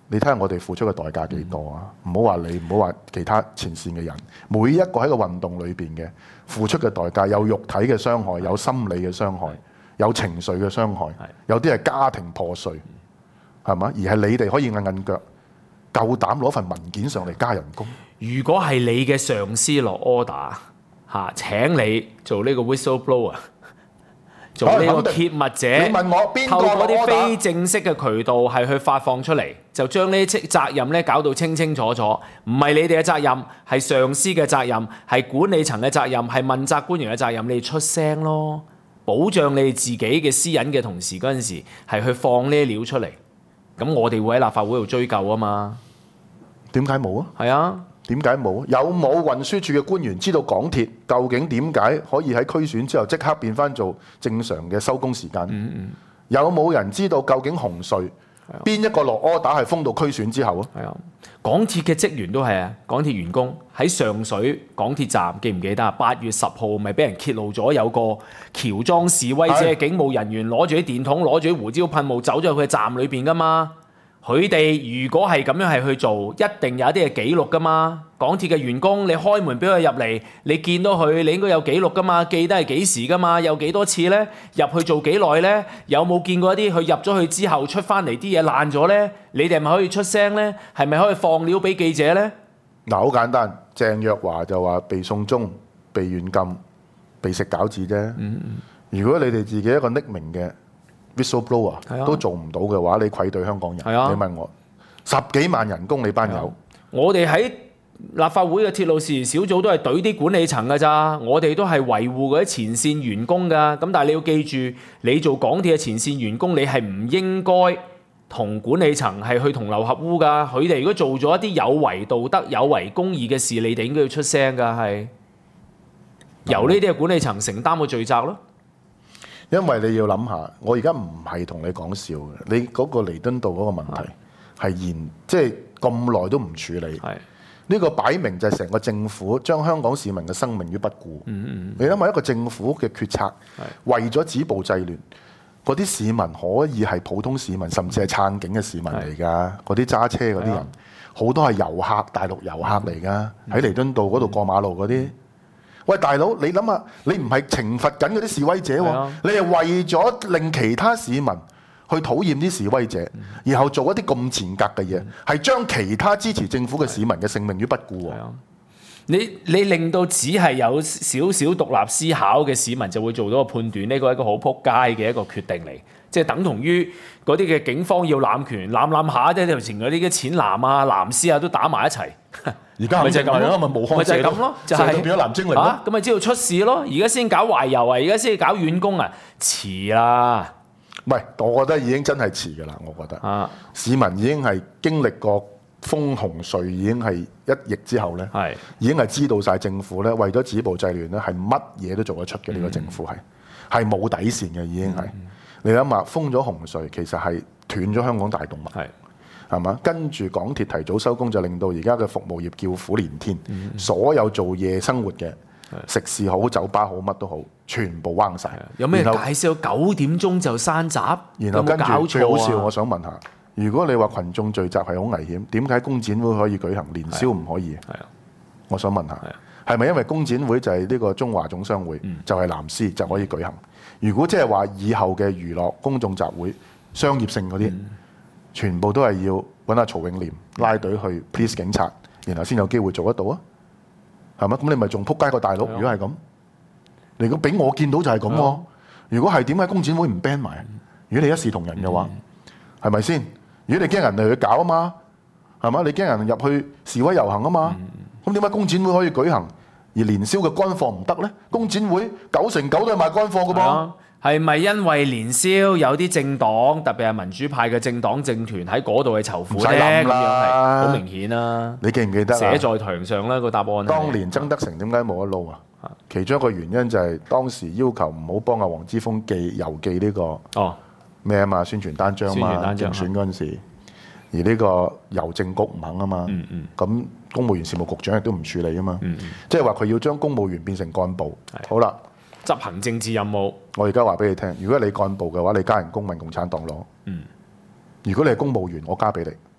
你睇下我哋付出嘅代價幾多啊！唔好話你，唔好話其他前線嘅人，每一個喺個運動裏邊嘅付出嘅代價，有肉體嘅傷害，有心理嘅傷害，有情緒嘅傷害，有啲係家庭破碎，係嘛？而係你哋可以硬腳，夠膽攞份文件上嚟加人工。 如果係你嘅上司落 order 嚇請你做呢個 whistleblower， 做呢個揭密者， 你問我邊個透過啲非正式嘅渠道係去發放出嚟，就將呢啲責任咧搞到清清楚楚，唔係你哋嘅責任，係上司嘅責任，係管理層嘅責任，係問責官員嘅責任，你哋出聲咯，保障你哋自己嘅私隱嘅同時嗰陣時係去放呢啲料出嚟，咁我哋會喺立法會度追究啊嘛。 點解冇啊？ 係啊。 點解冇？有冇運輸署嘅官員知道港鐵究竟點解可以喺區選之後即刻變翻做正常嘅收工時間？有冇人知道究竟紅隧邊一個落 order 係封到區選之後啊？ 係啊，港鐵嘅職員都係啊，港鐵員工喺上水港鐵站記唔記得啊？8月10號咪俾人揭露咗有個喬裝示威者警務人員攞住啲電筒、攞住啲胡椒噴霧走咗去佢站裏邊噶嘛？佢哋如果係咁樣係去做，一定有一啲嘅記錄噶嘛。港鐵嘅員工，你開門俾佢入嚟，你見到佢，你應該有記錄噶嘛，記得係幾時噶嘛，有幾多次呢？入去做幾耐呢？有冇見過一啲佢入咗去之後出翻嚟啲嘢爛咗呢？你哋係咪可以出聲呢？係咪可以放料俾記者呢？ 嗱，好簡單，鄭若驊就話被送中、被軟禁、被食餃子啫。如果你哋自己一個匿名嘅whistleblower 都做唔到嘅話，你愧對香港人。你問我10幾萬人工你班友， 我哋喺立法會嘅鐵路事宜小組都係懟啲管理層㗎咋，我哋都係維護嗰啲前線員工㗎。咁但係你要記住，你做港鐵嘅前線員工，你係唔應該同管理層係去同流合污㗎。佢哋如果做咗一啲有違道德、有違公義嘅事，你哋應該要出聲㗎，係由呢啲嘅管理層承擔個罪責咯。 因為你要諗下，我而家唔係同你講笑嘅，你嗰個彌敦道嗰個問題係即係咁耐都唔處理。呢個擺明就係成個政府將香港市民嘅生命於不顧。你諗下一個政府嘅決策，為咗止暴制亂，嗰啲市民可以係普通市民，甚至係撐警嘅市民嚟㗎。嗰啲揸車嗰啲人，好多係遊客，大陸遊客嚟㗎，喺彌敦道嗰度過馬路嗰啲。喂，大佬，你諗下，你唔係懲罰緊嗰啲示威者喎，你係為咗令其他市民去討厭啲示威者，然後做一啲咁賤格嘅嘢，係將其他支持政府嘅市民嘅性命於不顧喎。 你令到只係有少少獨立思考嘅市民就會做到個判斷，呢個係一個好撲街嘅一個決定嚟，即係等同於嗰啲嘅警方要濫權攬下，即係前嗰啲嘅淺藍啊、藍絲啊都打埋一齊。 而家咪就係咁咯，咪無康射咁咯，就係變咗藍精靈咯。 咁咪知道出事咯。而家先搞懷柔啊，而家先搞軟攻啊，遲啦。 唔係，我覺得已經真係遲㗎啦。我覺得市民已經係經歷過封紅隧，已經係一役之後咧，已經係知道晒政府咧為咗止暴制亂咧係乜嘢都做得出嘅。呢個政府係冇底線嘅，已經係。你諗下，封咗紅隧其實係斷咗香港大動脈。係嘛？跟住港鐵提早收工，就令到而家嘅服務業叫苦連天。所有做夜生活嘅食肆好、酒吧好、乜都好，全部彎晒。 有咩解釋到9點鐘就閂閘？ 然後跟住最好笑，我想問下，如果你話群眾聚集係好危險，點解工展會可以舉行，年宵唔可以？我想問下，係咪因為工展會就係呢個中華總商會，就係藍絲就可以舉行？如果即係話以後嘅娛樂公眾集會、商業性嗰啲，全部都係要揾阿曹永廉拉隊去 police 警察，然後先有機會做得到啊？係咪？咁你咪仲撲街過大陸？如果係咁，你如果俾我見到就係咁喎。如果係點解工展會唔 ban 埋？如果你一視同仁嘅話，係咪先？如果你驚人哋去搞啊嘛，係嘛？你驚人入去示威遊行啊嘛？咁點解工展會可以舉行，而年宵嘅乾貨唔得咧？工展會9成9都係賣乾貨嘅噃。 係咪因為年宵有啲政黨，特別係民主派嘅政黨政團喺嗰度去籌款咧？咁樣係好明顯啦。 你記唔記得寫在牆上啦個答案。 當年曾德成點解冇得撈啊？其中一個原因就係當時要求唔好幫阿黃之鋒郵寄呢個咩啊嘛宣傳單張嘛，競選嗰陣時，而呢個郵政局唔肯啊嘛。咁公務員事務局長亦都唔處理啊嘛。即係話佢要將公務員變成幹部。好啦。 執行政治任務。 我而家話俾你聽，如果你幹部嘅話，你加人工問共產黨攞。如果你係公務員，我加俾你。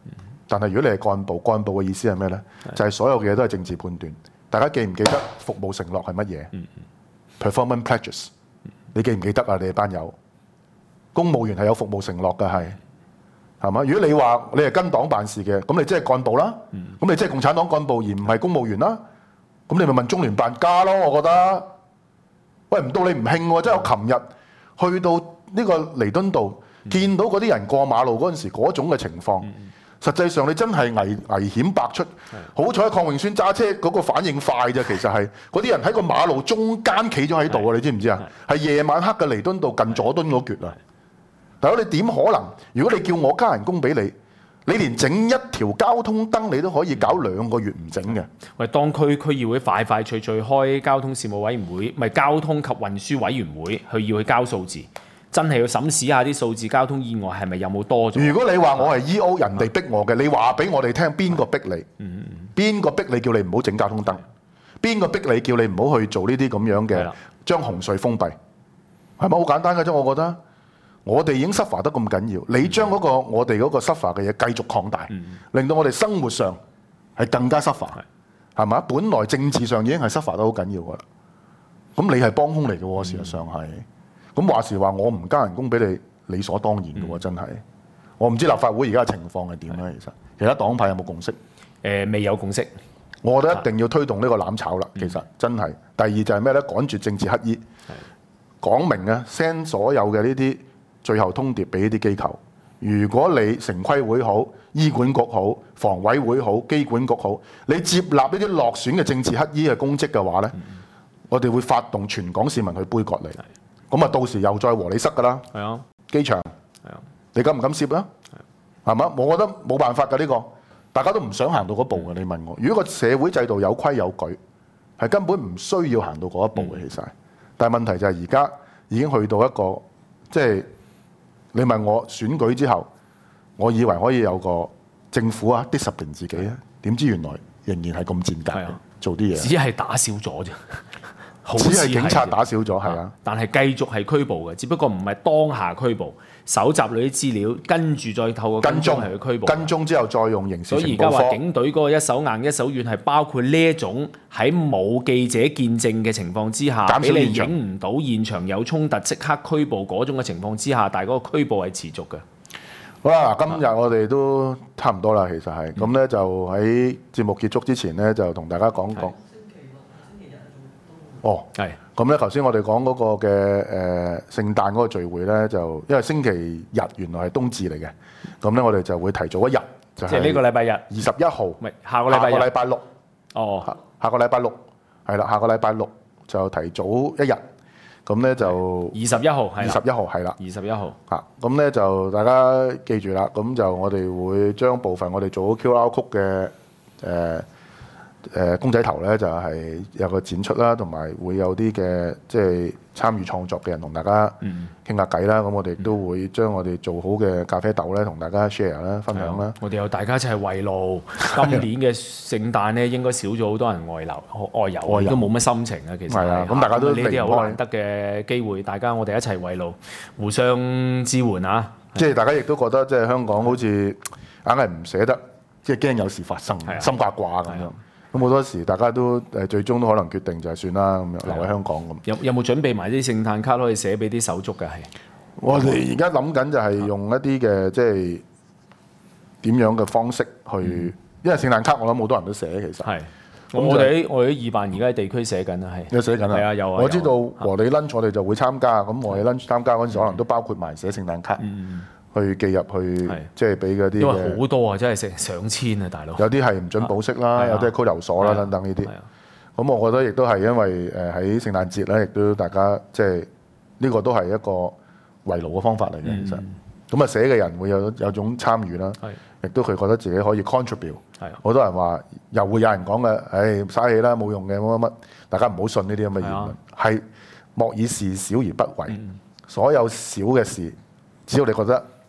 但係如果你係幹部，幹部嘅意思係咩呢？就係所有嘅嘢都係政治判斷。大家記唔記得服務承諾係乜嘢？Performance pledges，你記唔記得啊？你哋班友，公務員係有服務承諾嘅，係嘛？如果你話你係跟黨辦事嘅，咁你即係幹部啦，咁你即係共產黨幹部而唔係公務員啦，咁你咪問中聯辦加咯，我覺得。喂，唔到你唔興喎，即係我琴日去到呢個彌敦道，見到嗰啲人過馬路嗰陣時嗰種嘅情況，實際上你真係危險百出。好彩鄺永宣揸車嗰個反應快啫，其實係嗰啲人喺個馬路中間企咗喺度啊！你知唔知啊？係夜晚黑嘅彌敦道近佐敦嗰橛啊！大佬你點可能？如果你叫我加人工俾你，你連整一條交通燈你都可以搞2個月唔整嘅。 喂，當區議會快快脆脆開交通事務委員會，咪交通及運輸委員會，佢要去交數字，真係要審視下啲數字，交通意外係咪有冇多咗？ 如果你話我係 E.O. 人哋逼我嘅，你話俾我哋聽邊個逼你？邊個逼你叫你唔好整交通燈？邊個逼你叫你唔好去做呢啲咁樣嘅將紅隧封閉？係咪好簡單嘅啫？我覺得。我哋已經 suffer 得咁緊要，你將嗰個我哋嗰個 suffer 嘅嘢繼續擴大，令到我哋生活上係更加 suffer，係嘛？本來政治上已經係 suffer 得好緊要噶啦，咁你係幫兇嚟嘅喎，事實上係。咁話時話我唔加人工俾你，理所當然嘅喎，真係。我唔知立法會而家嘅情況係點咧？其他黨派有冇共識？ 未有共識。 我覺得一定要推動呢個攬炒啦，其實真係。第二就係咩咧？趕絕政治乞衣，講明啊 send 所有嘅呢啲。最後通牒俾呢啲機構，如果你城規會好、醫管局好、房委會好、機管局好，你接納呢啲落選嘅政治乞衣嘅公職嘅話呢，我哋會發動全港市民去杯葛你。咁啊，到時又再和你塞㗎啦。係啊，機場，你敢唔敢涉啊？係嘛？我覺得冇辦法㗎呢個，大家都唔想行到嗰步嘅。你問我，如果個社會制度有規有矩，係根本唔需要行到嗰一步嘅。其實，但係問題就係而家已經去到一個即係。你問我選舉之後，我以為可以有個政府啊discipline自己啊，點知原來仍然係咁賤格嘅做啲嘢， 只係打少咗啫， 只係警察打少咗，係啊， 但係繼續係拘捕嘅，只不過唔係當下拘捕，搜集你啲資料，跟住再透過跟蹤係去拘捕， 跟蹤之後再用刑事情報科。所以而家話警隊嗰個一手硬一手軟係包括呢一種喺冇記者見證嘅情況之下，俾你影唔到現場有衝突即刻拘捕嗰種嘅情況之下，但係嗰個拘捕係持續嘅。 好啦，今日我哋都差唔多啦，其實係咁咧，就喺節目結束之前咧，就同大家講講。哦，係。咁咧，頭先我哋講嗰個嘅聖誕嗰個聚會咧，就因為星期日原來係冬至嚟嘅，咁咧我哋就會提早一日，就係即係呢個禮拜日 21號， 唔係下個禮拜六。 哦，下個禮拜六係啦，下個禮拜六就提早一日，咁咧就 21號係啦 ，21號係啦 ，21號嚇，咁咧就大家記住啦，咁就我哋會將部分我哋做好 QR Code 嘅公仔頭咧，就係有個展出啦，同埋會有啲嘅即係參與創作嘅人同大家傾下偈啦。咁我哋都會將我哋做好嘅咖啡豆咧，同大家 share 啦、分享啦。 我哋有大家一齊圍爐。今年嘅聖誕咧，應該少咗好多人外遊，都冇乜心情啊。其實係啊，咁大家都呢啲好難得嘅機會，大家我哋一齊圍爐，互相支援啊！ 即係大家亦都覺得即係香港好似硬係唔捨得，即係驚有事發生，心掛掛咁樣。咁好多時，大家都最終都可能決定就係算啦，咁樣留喺香港咁。 有冇準備埋啲聖誕卡可以寫俾啲手足嘅？係我哋而家諗緊就係用一啲嘅即係點樣嘅方式去，因為聖誕卡我諗好多人都寫其實。係。我哋啲義辦而家喺地區寫緊啊，係。有寫緊啊。係啊，有啊。我知道和你 lunch 我哋就會參加，咁和你 lunch 參加嗰陣時，可能都包括埋寫聖誕卡。去寄入去，即係俾嗰啲因為好多啊，真係成上千啊，大佬。有啲係唔準保釋啦，有啲係拘留所啦，等等呢啲。咁我覺得亦都係因為喺聖誕節咧，亦都大家即係呢個都係一個圍爐嘅方法嚟嘅，其實。咁啊，寫嘅人會有種參與啦，亦都佢覺得自己可以 contribute。好多人話又會有人講嘅，嘥氣啦，冇用嘅乜乜，大家唔好信呢啲咁嘅言論。係莫以事小而不為，所有小嘅事，只要你覺得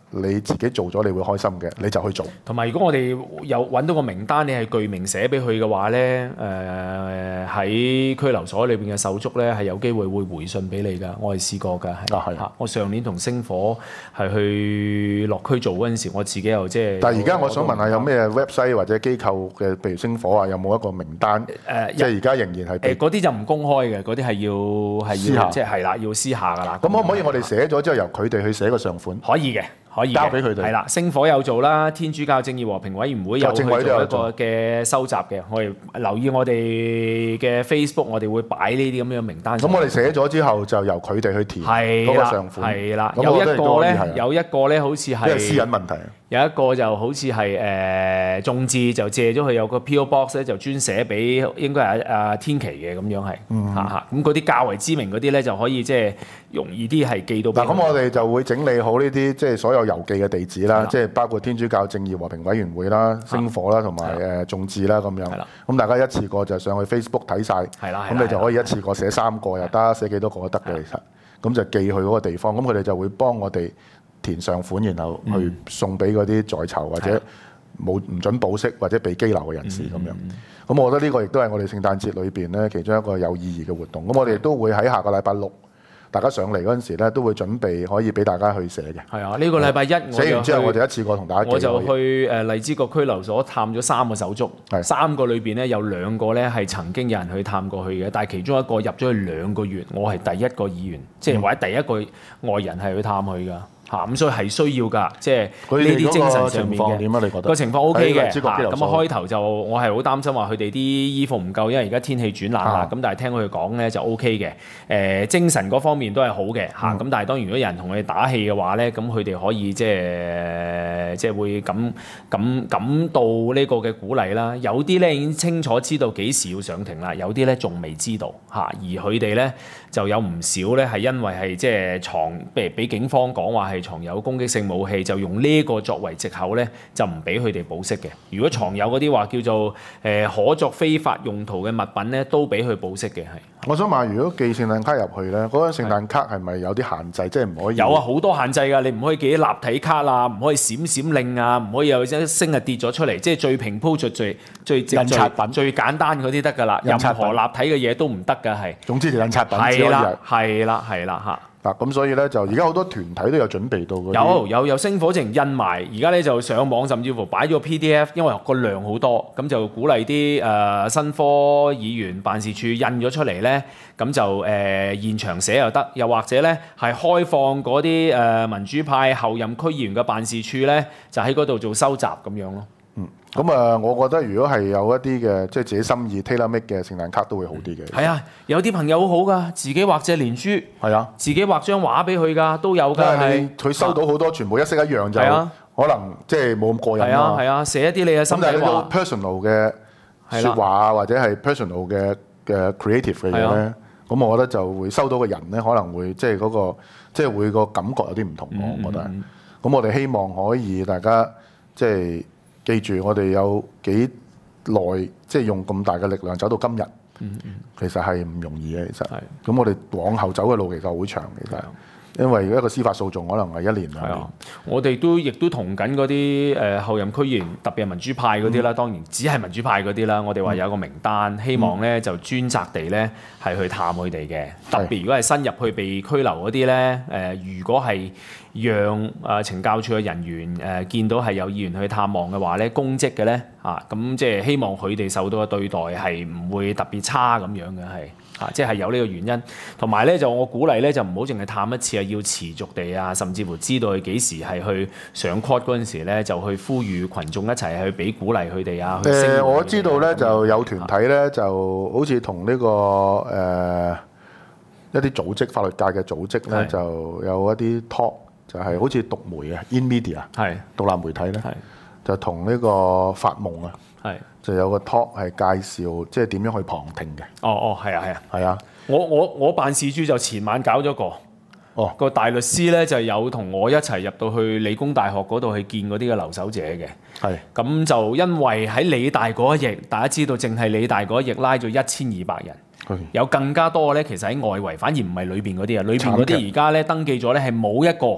你自己做咗你會開心嘅，你就去做。 同埋如果我哋有揾到個名單，你係具名寫俾佢嘅話咧，喺拘留所裏邊嘅手足咧係有機會會回信俾你㗎。我係試過㗎，係。我上年同星火係去落區做嗰陣時，我自己又即係。 但係而家我想問下，有咩 website 或者機構嘅，譬如星火啊，有冇一個名單？即係而家仍然係嗰啲就唔公開嘅，嗰啲係要即係啦，要私下㗎啦。 咁可唔可以我哋寫咗之後由佢哋去寫個上款？ 可以嘅。可以交俾佢哋係啦，星火有做啦，天主教正義和平委員會有去做一個嘅收集嘅。我哋留意我哋嘅 Facebook，我哋會擺呢啲咁樣名單。 咁我哋寫咗之後就由佢哋去填嗰個上款。 係啦，有一個咧，好似係私隱問題。 有一個就好似係眾志就借咗佢有個 PO Box 咧，就專寫俾應該係阿天琪嘅咁樣係咁嗰啲較為知名嗰啲咧就可以即係容易啲係寄到。 嗱咁我哋就會整理好呢啲即係所有郵寄嘅地址啦，即係包括天主教正義和平委員會啦、星火啦同埋眾志啦咁樣。咁大家一次過就上去 Facebook 睇晒，咁你就可以一次過寫3個又得，寫幾多個都得嘅其實。咁就寄去嗰個地方，咁佢哋就會幫我哋填上款，然後去送俾嗰啲在囚或者唔準保釋或者被羈留嘅人士咁樣。咁我覺得呢個亦都係我哋聖誕節裏邊咧其中一個有意義嘅活動。咁我哋都會喺下個禮拜6，大家上嚟嗰陣時咧，都會準備可以俾大家去寫嘅。係啊， 呢個禮拜1 寫完之後，我哋一次過同大家寄。 我就去荔枝角拘留所探咗3個手足，3個裏邊咧有2個咧係曾經有人去探過去嘅，但係其中一個入咗去2個月，我係第一個議員，即係或者第一個外人係去探佢㗎。咁所以係需要㗎，即係呢啲精神上面嘅。 點啊？你覺得個情況 OK 嘅。咁啊開頭就我係好擔心話佢哋啲衣服唔夠，因為而家天氣轉冷啦。咁但係聽佢講咧就 OK 嘅。精神嗰方面都係好嘅嚇。咁但係當然如果有人同佢哋打氣嘅話咧，咁佢哋可以即係會感到呢個嘅鼓勵啦。有啲咧已經清楚知道幾時要上庭啦，有啲咧仲未知道嚇。而佢哋咧就有唔少咧係因為係即係譬如俾警方講話係藏有攻擊性武器，就用呢個作為藉口咧，就唔俾佢哋保釋嘅。如果藏有嗰啲話叫做可作非法用途嘅物品咧，都俾佢保釋嘅。係。 我想問，如果寄聖誕卡入去咧，嗰張聖誕卡係咪有啲限制？即係唔可以？ 有啊，好多限制㗎。你唔可以寄啲立體卡啊，唔可以閃閃令啊，唔可以有一聲啊跌咗出嚟，即係最平鋪最印刷品最簡單嗰啲得㗎啦。任何立體嘅嘢都唔得㗎，係。總之就印刷品只可以係啦嚇。 咁所以咧就而家好多團體都有準備到嗰啲。 有星火淨印埋，而家咧就上網，甚至乎擺咗 PDF， 因為個量好多，咁就鼓勵啲新科議員辦事處印咗出嚟咧，咁就現場寫又得，又或者咧係開放嗰啲民主派後任區議員嘅辦事處咧，就喺嗰度做收集咁樣咯。 咁我覺得如果係有一啲嘅即係自己心意 tailor-made 嘅聖誕卡都會好啲嘅。 係啊，有啲朋友好好㗎，自己畫隻連珠，係啊，自己畫張畫俾佢㗎，都有㗎。係佢收到好多全部一式一樣就可能即係冇咁過癮咯。 係啊，寫一啲你嘅心底話。 personal 嘅説話啊，或者係 personal 嘅 creative 嘅嘢咧，咁我覺得就會收到嘅人咧可能會即係嗰個即係會個感覺有啲唔同。我覺得。咁我哋希望可以大家即係。記住，我哋有幾耐，即係用咁大嘅力量走到今日，其實係唔容易嘅。其實，咁我哋往後走嘅路其實好長，其實，因為一個司法訴訟可能係1年2年。 我哋亦都同緊嗰啲後任區議員，特別係民主派嗰啲啦，當然只係民主派嗰啲啦。我哋話有個名單，希望咧就專責地咧係去探佢哋嘅。特別如果係新入去被拘留嗰啲咧，如果係讓懲教處嘅人員見到係有議員去探望嘅話咧，公職嘅咧咁即係希望佢哋受到嘅對待係唔會特別差咁樣嘅係即係有呢個原因。同埋咧就我鼓勵咧就唔好淨係探一次，要持續地甚至乎知道佢幾時係去上 court 嗰陣時咧，就去呼籲群眾一齊去俾鼓勵佢哋啊。 我知道咧就有團體咧就好似同呢個一啲組織法律界嘅組織咧就有一啲 talk。就係好似獨媒嘅 In Media， 獨立媒體咧，就同呢個發夢就有個 talk 係介紹即係點樣去旁聽嘅。係啊。 我辦事處就前晚搞咗個大律師咧，就有同我一齊入到去理工大學嗰度去見嗰啲嘅留守者嘅。咁就因為喺理大嗰一役，大家知道淨係理大嗰一役拉咗1200人。有更加多咧，其實喺外圍，反而唔係裏邊嗰啲啊。裏邊嗰啲而家咧登記咗咧係冇一個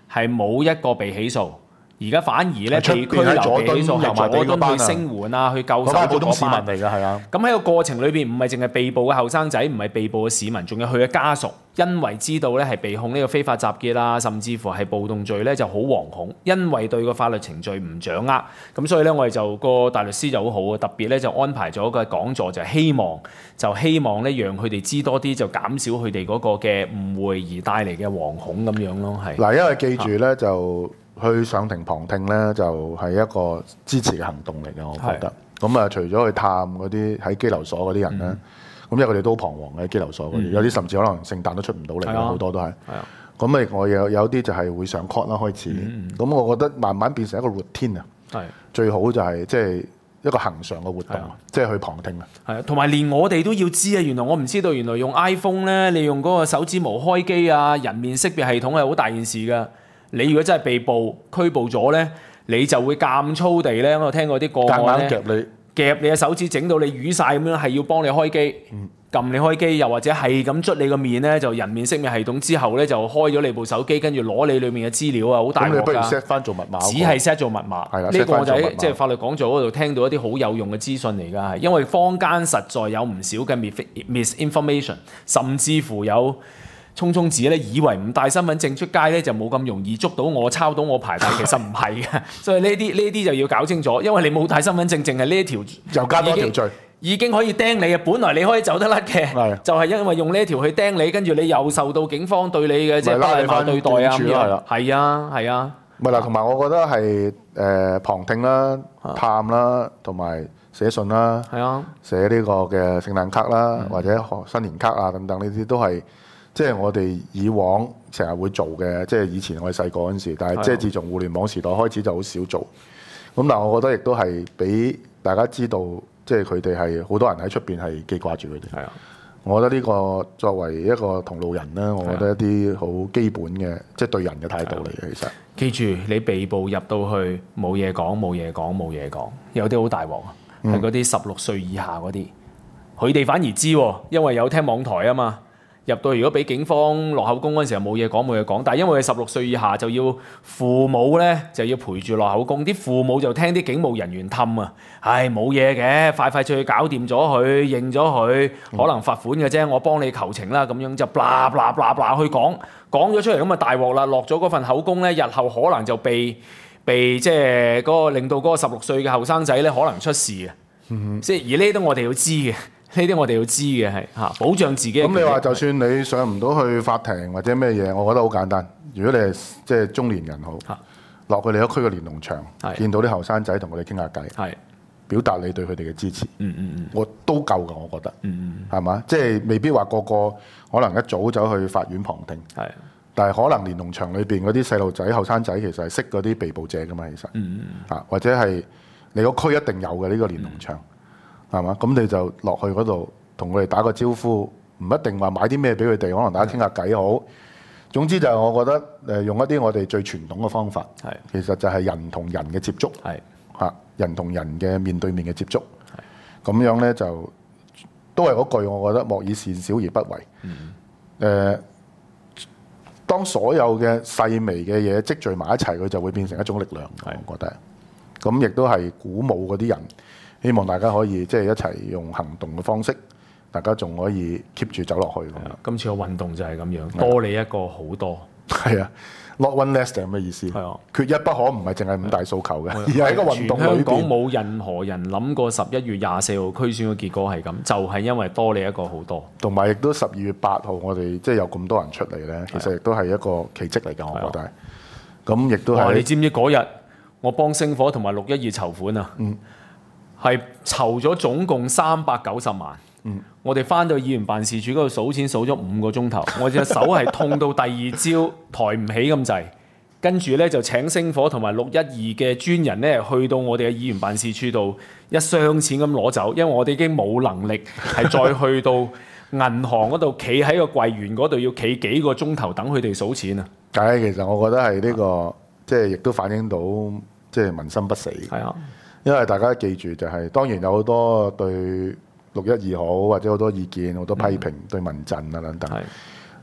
係冇一個被起訴。而家反而咧被拘留被起訴係佐敦去聲援啊，去救手嗰普通市民嚟㗎，係啊。 咁喺個過程裏邊，唔係淨係被捕嘅後生仔，唔係被捕嘅市民，仲有佢嘅家屬，因為知道咧係被控呢個非法集結啦，甚至乎係暴動罪咧，就好惶恐，因為對個法律程序唔掌握，咁所以咧我哋就個大律師就好好啊，特別咧就安排咗個講座，就希望咧讓佢哋知多啲，就減少佢哋嗰個嘅誤會而帶嚟嘅惶恐咁樣咯，係。 嗱，因為記住咧就。去上庭旁聽咧，就係一個支持嘅行動嚟嘅，我覺得。咁啊，除咗去探嗰啲喺羈留所嗰啲人咧，咁因為佢哋都彷徨嘅羈留所嗰啲，有啲甚至可能聖誕都出唔到嚟，好多都係。咁另外有啲就係會上 court 啦開始。咁我覺得慢慢變成一個 routine 啊。最好就係即係一個恆常嘅活動，即係去旁聽啊。 係啊，同埋連我哋都要知啊！原來我唔知道，原來用 iPhone 咧，你用嗰個手指模開機啊，人面識別系統係好大件事㗎。你如果真係被拘捕咗咧，你就會監粗地咧，我聽過啲個案咧，夾你嘅手指整到你瘀晒咁樣，係要幫你開機，撳你開機，又或者係咁捽你個面咧，就人面識別系統之後咧，就開咗你部手機，跟住攞你裡面嘅資料啊，好大鑊㗎。咁你不如 set 翻做密碼。只係 set 做密碼。係啦，呢個我就喺即係法律講座嗰度聽到一啲好有用嘅資訊嚟㗎，係因為坊間實在有唔少嘅 misinformation， 甚至乎有。匆匆子咧以為唔帶身份證出街咧就冇咁容易捉到我抄到我牌，但其實唔係嘅，所以呢啲就要搞清楚，因為你冇帶身份證，淨係呢一條又加多條罪， 已經可以釘你嘅。本來你可以走得甩嘅，就係因為用呢一條去釘你，跟住你又受到警方對你嘅即係不禮貌對待啊咁樣。係啊係啊。 咪嗱，同埋我覺得係旁聽啦、探啦，同埋寫信啦，寫呢個嘅聖誕卡啦，或者新年卡啊等等呢啲都係。即係我哋以往成日會做嘅，即係以前我哋細個嗰陣時，但係即係自從互聯網時代開始就好少做。咁但係我覺得亦都係俾大家知道，即係佢哋係好多人喺出邊係記掛住佢哋。我覺得呢個作為一個同路人啦，我覺得一啲好基本嘅即係對人嘅態度嚟嘅。其實記住，你被捕入到去冇嘢講，冇嘢講，冇嘢講，有啲好大鑊啊！係嗰啲16歲以下嗰啲，佢哋反而知喎，因為有聽網台啊嘛。入到如果俾警方落口供嗰陣時候冇嘢講冇嘢講，但係因為佢16歲以下就要父母咧就要陪住落口供，啲父母就聽啲警務人員氹啊，唉冇嘢嘅，快快脆去搞掂咗佢，認咗佢，可能罰款嘅啫，我幫你求情啦，咁樣就blah blah blah blah去講咗出嚟，咁啊大鑊啦，落咗嗰份口供咧，日後可能就被即係嗰個令到嗰個16歲嘅後生仔咧可能出事嘅，即係而呢啲我哋要知嘅。呢啲我哋要知嘅係嚇，保障自己。咁你話就算你上唔到去法庭或者咩嘢，我覺得好簡單。如果你係即係中年人好，落去你屋區嘅連儂牆，見到啲後生仔同佢哋傾下偈，表達你對佢哋嘅支持，我都夠㗎，我覺得，係嘛？即係未必話個個可能一早走去法院旁聽，但係可能連儂牆裏邊嗰啲細路仔、後生仔其實係識嗰啲被捕者㗎嘛，其實，或者係你個區一定有嘅呢個連儂牆。係嘛？咁你就落去嗰度同佢哋打個招呼，唔一定話買啲咩俾佢哋，可能大家傾下偈好。總之就係我覺得用一啲我哋最傳統嘅方法，其實就係人同人嘅接觸，人同人嘅面對面嘅接觸。咁樣咧就都係嗰句，我覺得莫以善小而不為。當所有嘅細微嘅嘢積聚埋一齊，佢就會變成一種力量。我覺得，咁亦都係鼓舞嗰啲人。希望大家可以即係一齊用行動嘅方式，大家仲可以 keep 住走落去。 今次個運動就係咁樣，多你一個好多。 係啊 ，not one less 係咩意思？係啊，缺一不可唔係淨係5大訴求嘅，而係一個運動裏邊。全香港冇任何人諗過11月24號區選嘅結果係咁，就係因為多你一個好多。同埋亦都12月8號我哋即係有咁多人出嚟咧，其實亦都係一個奇蹟嚟㗎，我覺得係。咁亦都係。你知唔知嗰日我幫星火同埋612籌款啊？係籌咗總共390萬。我哋翻到議員辦事處嗰度數錢數咗5個鐘頭，我隻手係痛到第二朝抬唔起咁滯。跟住咧就請星火同埋612嘅專人咧去到我哋嘅議員辦事處度一箱錢咁攞走，因為我哋已經冇能力係再去到銀行嗰度企喺個櫃員嗰度要企幾個鐘頭等佢哋數錢啊！ 但係其實我覺得係呢個即係亦都反映到即係民心不死。係啊。因為大家記住就係、是，當然有好多對612好，或者好多意見、好多批評對民陣啊等等。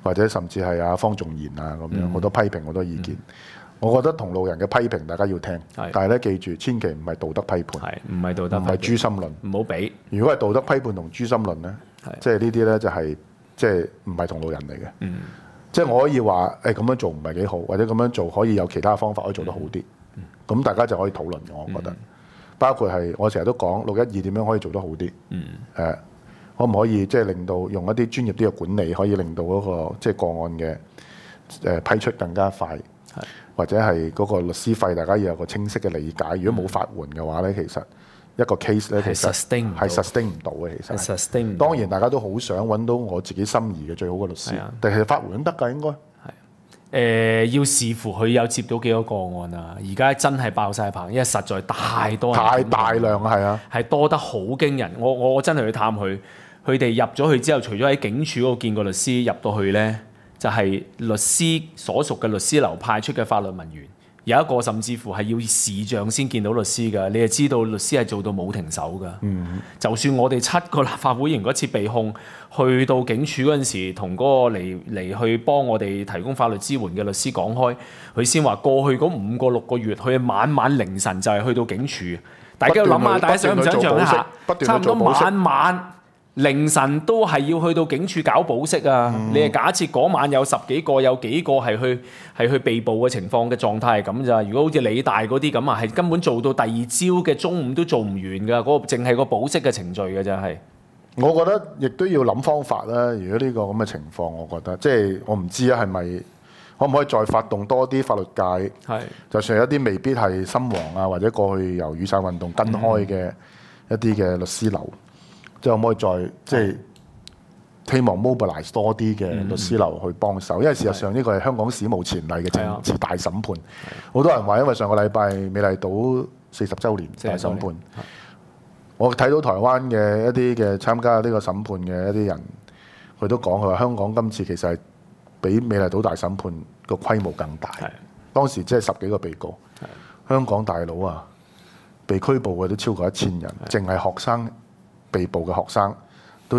或者甚至係阿方仲賢啊咁樣好多批評好多意見。我覺得同路人嘅批評大家要聽，但係咧記住，千祈唔係道德批判， 唔係道德， 唔係誅心論， 唔好比。 如果係道德批判同誅心論咧，即係呢啲咧就係即係唔係同路人嚟嘅。即係我可以話咁樣做唔係幾好，或者咁樣做可以有其他方法可以做得好啲。咁大家就可以討論嘅，我覺得。包括係我成日都講612點樣可以做得好啲。可唔可以即係令到用一啲專業啲嘅管理，可以令到嗰個即係個案嘅批出更加快。或者係嗰個律師費，大家要有個清晰嘅理解。如果冇法援嘅話咧，其實一個 case 咧，其實係 sustain 唔到嘅。其實 sustain 唔到。當然大家都好想揾到我自己心儀嘅最好嘅律師，但係法援都得㗎應該。 要視乎佢有接到幾多個案啊！而家真係爆晒棚，因為實在太多人， 太大量係啊， 係多得好驚人。我真係去探佢哋入咗去之後，除咗喺警署嗰度見過律師，入到去咧。就係律師所屬嘅律師樓派出嘅法律文員，有一個甚至乎係要視像先見到律師㗎。你係知道律師係做到冇停手㗎。就算我哋7個立法會議員嗰次被控，去到警署嗰陣時，同嗰個嚟去幫我哋提供法律支援嘅律師講開，佢先話過去嗰5個6個月，佢晚晚凌晨就係去到警署。大家要諗下，大家想唔想像一下？差唔多晚晚。凌晨都係要去到警署搞保釋啊！你係假設嗰晚有10幾個，有幾個係去被捕嘅情況嘅狀態係咁咋？如果好似理大嗰啲咁啊，係根本做到第二朝嘅中午都做唔完㗎，嗰個淨係個保釋嘅程序㗎咋係。 我覺得亦都要諗方法啦。如果呢個咁嘅情況，我覺得即係我唔知啊，係咪可唔可以再發動多啲法律界？就算有一啲未必係深黃啊，或者過去由雨傘運動跟開嘅一啲嘅律師樓。即係可唔可以再即係希望 mobilize 多啲嘅律師樓去幫手，因為事實上呢個係香港史無前例嘅政治大審判。好多人話因為上個禮拜美麗島40週年大審判，我睇到台灣嘅一啲嘅參加呢個審判嘅一啲人，佢都講佢話香港今次其實係比美麗島大審判個規模更大。當時即係10幾個被告，香港大佬啊，被拘捕嘅都超過1000人，淨係學生。被捕嘅學生都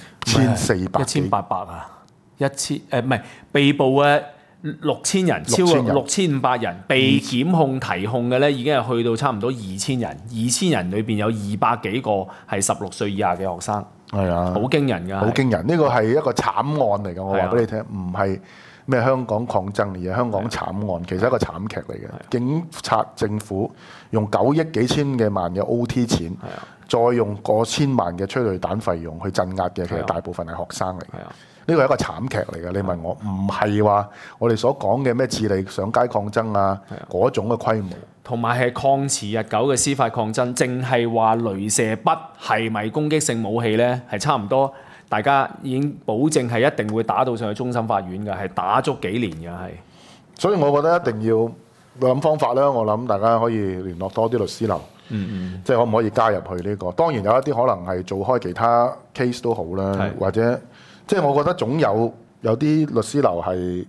2400、 1800啊，1000唔係被捕嘅6000人，超過6500人，被檢控提控嘅咧已經係去到差唔多2000人，2000人裏邊有200幾個係16歲以下嘅學生， 係啊， 好驚人㗎， 好驚人！呢個係一個慘案嚟㗎，我話俾你聽，唔係咩香港抗爭而係香港慘案，其實係一個慘劇嚟嘅。警察政府用9億幾千嘅萬嘅 OT 錢。再用過千萬嘅催淚彈費用去鎮壓嘅，其實大部分係學生嚟嘅。呢個係一個慘劇嚟嘅。你問我，唔係話我哋所講嘅咩智利上街抗爭啊嗰種嘅規模， 同埋係抗持日久嘅司法抗爭，淨係話雷射筆係咪攻擊性武器呢？係差唔多，大家已經保證係一定會打到上去終審法院嘅，係打足幾年嘅係。所以我覺得一定要諗方法啦。我諗大家可以聯絡多啲律師樓。即係可唔可以加入去呢個？當然有一啲可能係做開其他 case 都好啦，或者即係我覺得總有啲律師樓係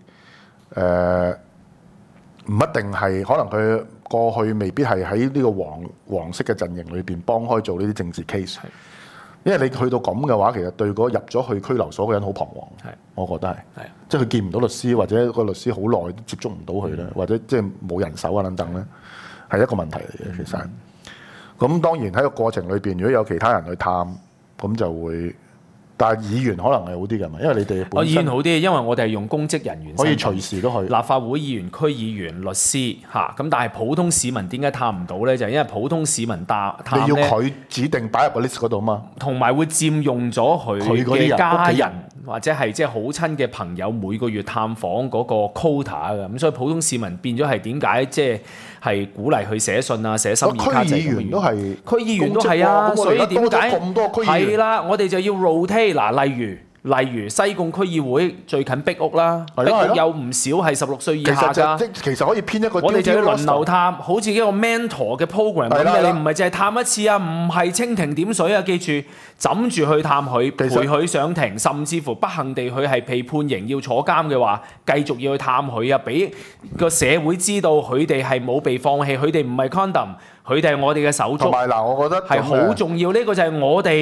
唔一定係，可能佢過去未必係喺呢個黃色嘅陣營裏邊幫開做呢啲政治 case。因為你去到咁嘅話，其實對嗰入咗去拘留所嘅人好彷徨。我覺得係，即係佢見唔到律師，或者個律師好耐都接觸唔到佢咧，或者即係冇人手啊等等咧，係一個問題嚟嘅其實。咁當然喺個過程裏邊，如果有其他人去探，咁就會。但係議員可能係好啲㗎嘛，因為你哋本身議員好啲，因為我哋係用公職人員， 可以隨時都去。 立法會議員、區議員、律師嚇，咁但係普通市民點解探唔到咧？就係因為普通市民探你要佢指定擺入個 list 嗰度嘛， 同埋會佔用咗佢嘅家人或者係即係好親嘅朋友每個月探訪嗰個 quota 嘅，咁所以普通市民變咗係點解即係鼓勵去寫信啊、寫心意卡。 區議員都係， 區議員都係啊，所以點解咁多區議員？ 係啦，我哋就要 rotate 嗱，例如西貢區議會最近壁屋啦，壁屋有唔少係16歲以下㗎。 其實可以編一個， 我哋就要輪流探，好似一個 mentor 嘅 program 咁嘅。你唔係淨係探一次啊，唔係蜻蜓點水啊，記住枕住去探佢，陪佢上庭，甚至乎不幸地佢係被判刑要坐監嘅話，繼續要去探佢啊，俾個社會知道佢哋係冇被放棄，佢哋唔係 condom，佢哋係我哋嘅手足。 同埋嗱，我覺得係好重要。呢個就係我哋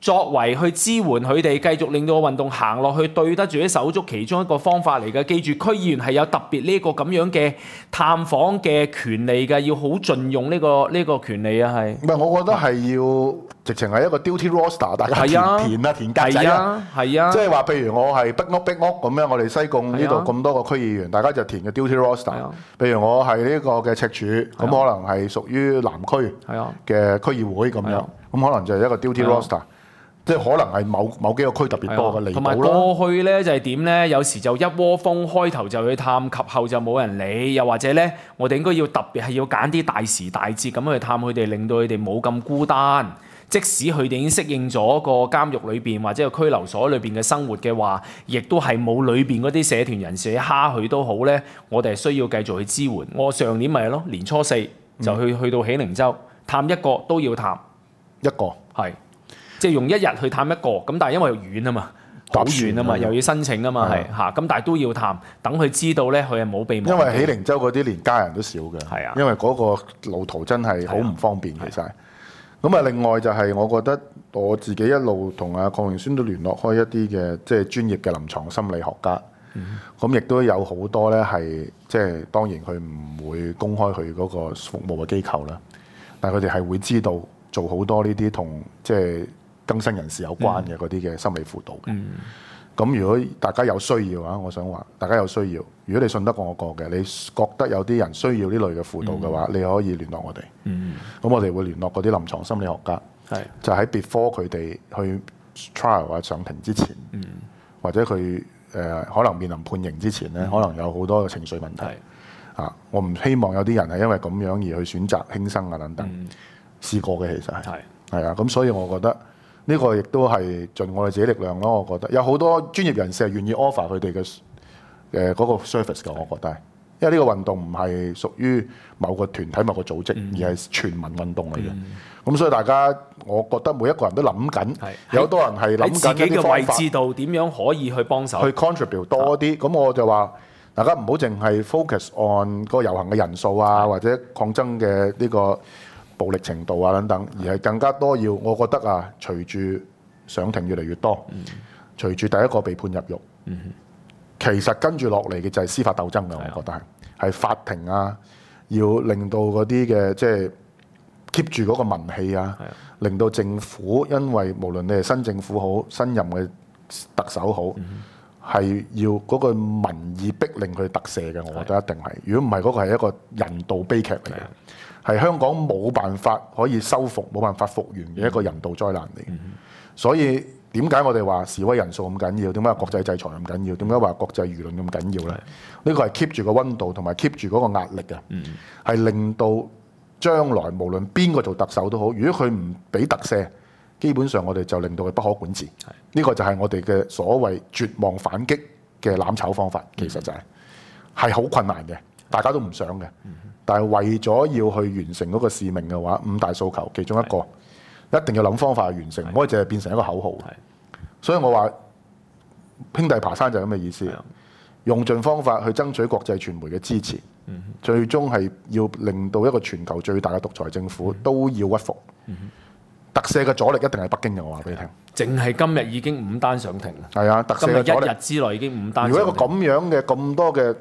作為去支援佢哋，繼續令到個運動行落去，對得住啲手足，其中一個方法嚟嘅。記住，區議員係有特別呢個咁樣嘅探訪嘅權利嘅，要好盡用呢個權利啊，係。唔係， 我覺得係要直情係一個 duty roster， 大家填格仔啊， 係啊， 即係話，譬如我係壁屋咁樣，我哋西貢呢度咁多個區議員，大家就填個 duty roster。譬如我係呢個嘅赤柱，咁可能係屬於南區嘅區議會咁樣，咁可能就係一個 duty roster。即係可能係某幾個區特別多嘅離島啦。同埋過去咧就係點咧？有時就一窩蜂，開頭就去探，及後就冇人理。又或者咧，我哋應該要特別係要揀啲大時大節咁去探佢哋，令到佢哋冇咁孤單。即使佢哋已經適應咗個監獄裏邊或者個拘留所裏邊嘅生活嘅話，亦都係冇裏邊嗰啲社團人士蝦佢都好咧。我哋係需要繼續去支援。我上年咪係咯，年初4就去到喜靈洲探一個都要探一個係。即係用一日去探一個，咁但係因為遠啊嘛，好遠啊嘛，又要申請啊嘛，係嚇，咁但係都要探，等佢知道咧，佢係冇被忘記。 因為喜靈洲嗰啲連家人都少嘅， 係啊， 因為嗰個路途真係好唔方便其實。咁啊，另外就係我覺得我自己一路同阿鄺榮孫都聯絡開一啲嘅即係專業嘅臨床心理學家，咁亦都有好多咧係即係當然佢唔會公開佢嗰個服務嘅機構啦，但係佢哋係會知道做好多呢啲同即係更新人士有關嘅嗰啲嘅心理輔導嘅，咁如果大家有需要嘅話，我想話大家有需要，如果你信得過我個嘅，你覺得有啲人需要呢類嘅輔導嘅話，你可以聯絡我哋。咁我哋會聯絡嗰啲臨床心理學家，就喺 before 佢哋去 trial 或者上庭之前，或者佢可能面臨判刑之前咧，可能有好多嘅情緒問題。我唔希望有啲人係因為咁樣而去選擇輕生啊等等，試過嘅其實係啊，咁所以我覺得。呢個亦都係盡我哋自己力量咯，我覺得有好多專業人士係願意 offer 佢哋嘅嗰個 service 嘅，我覺得係，因為呢個運動唔係屬於某個團體、某個組織，而係全民運動嚟嘅。咁所以大家，我覺得每一個人都諗緊，有好多人係諗緊自己嘅位置度點樣可以去幫手， 去 contribute 多啲。咁我就話，大家唔好淨係 focus on 個遊行嘅人數啊，或者抗爭嘅呢個暴力程度啊等等，而係更加多要，我覺得啊，隨住上庭越嚟越多，隨住第一個被判入獄，其實跟住落嚟嘅就係司法鬥爭嘅，我覺得係法庭啊，要令到嗰啲嘅即係 keep 住嗰個民氣啊，令到政府，因為無論你係新政府好，新任嘅特首好，係要嗰個民意逼令佢特赦嘅，我覺得一定係。如果唔係，嗰個係一個人道悲劇嚟嘅。係香港冇辦法可以修復、冇辦法復原嘅一個人道災難嚟。所以點解我哋話示威人數咁緊要？點解話國際制裁咁緊要？點解話國際輿論咁緊要呢？呢個係 keep 住個溫度同埋 keep 住嗰個壓力嘅，係令到將來無論邊個做特首都好，如果佢唔俾特赦，基本上我哋就令到佢不可管治。呢個就係我哋嘅所謂絕望反擊嘅攬炒方法，其實就係好困難嘅，大家都唔想嘅。但係為咗要去完成嗰個使命嘅話，5大訴求其中一個一定要諗方法去完成，唔可以淨係變成一個口號。所以我話兄弟爬山就係咁嘅意思，用盡方法去爭取國際傳媒嘅支持，最終係要令到一個全球最大嘅獨裁政府都要屈服。特赦嘅阻力一定係北京嘅，我話俾你聽。 淨係今日已經5單上庭啦。 係啊，特赦嘅阻力今日1日之內已經5單。 如果一個咁樣嘅咁多嘅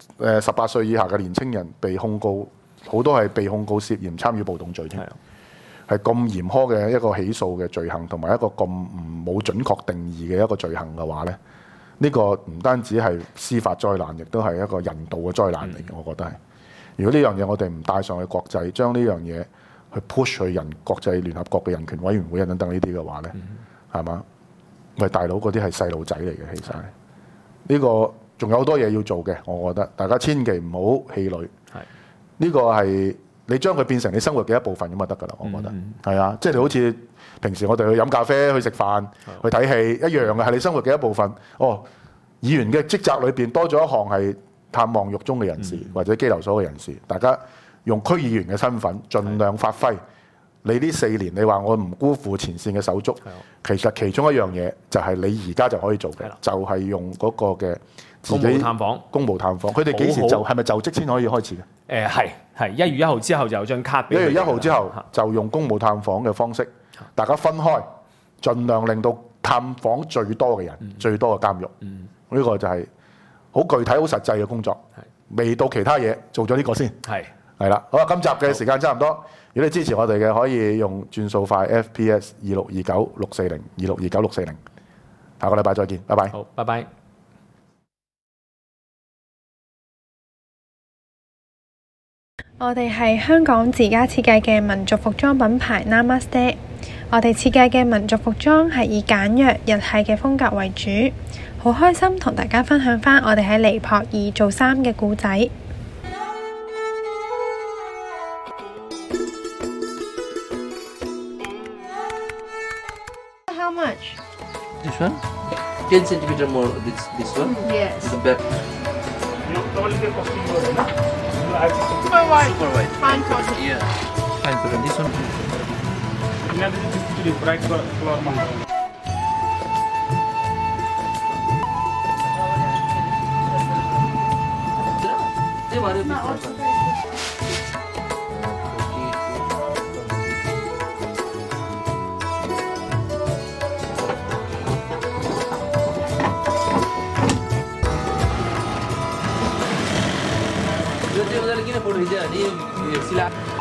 18歲以下嘅年青人被控告，好多係被控告涉嫌參與暴動罪添，係咁嚴苛嘅一個起訴嘅罪行，同埋一個咁冇準確定義嘅一個罪行嘅話咧，呢個唔單止係司法災難，亦都係一個人道嘅災難嚟嘅。我覺得係，如果呢樣嘢我哋唔帶上去國際，將呢樣嘢去 push 去國際聯合國嘅人權委員會啊等等呢啲嘅話咧，係嘛？喂，大佬嗰啲係細路仔嚟嘅，其實係呢個。仲有好多嘢要做嘅，我覺得大家千祈唔好氣餒。呢個係你將佢變成你生活嘅一部分咁就得㗎啦。我覺得係啊，即係你好似平時我哋去飲咖啡、去食飯、去睇戲一樣嘅，係你生活嘅一部分。哦，議員嘅職責裏邊多咗一項係探望獄中嘅人士或者羈留所嘅人士，大家用區議員嘅身份盡量發揮。你呢4年，你話我唔辜負前線嘅手足，其實其中一樣嘢就係你而家就可以做嘅，就係用嗰個嘅自己公務探訪。佢哋幾時就係咪就職先可以開始嘅？ 係1月1號之後就有張卡俾 1月1號之後就用公務探訪嘅方式，大家分開盡量令到探訪最多嘅人、最多嘅監獄。呢個就係好具體、好實際嘅工作。未到其他嘢，做咗呢個先。係啦，好啦，今集嘅時間差唔多。如果你支持我哋嘅，可以用轉數快 FPS 2629-640 2629-640。下個禮拜再見，拜拜。 好，拜拜。 我哋係香港自家設計嘅民族服裝品牌 Namaste。我哋設計嘅民族服裝係以簡約日系嘅風格為主，好開心同大家分享返我哋喺尼泊爾做衫嘅故仔。How much? This one? 10 centimeter more. This one? Yes. The back. Super white. Super white. Fine cotton. Yeah. Fine cotton. This one. Dia lagi nak foto dia ni sila.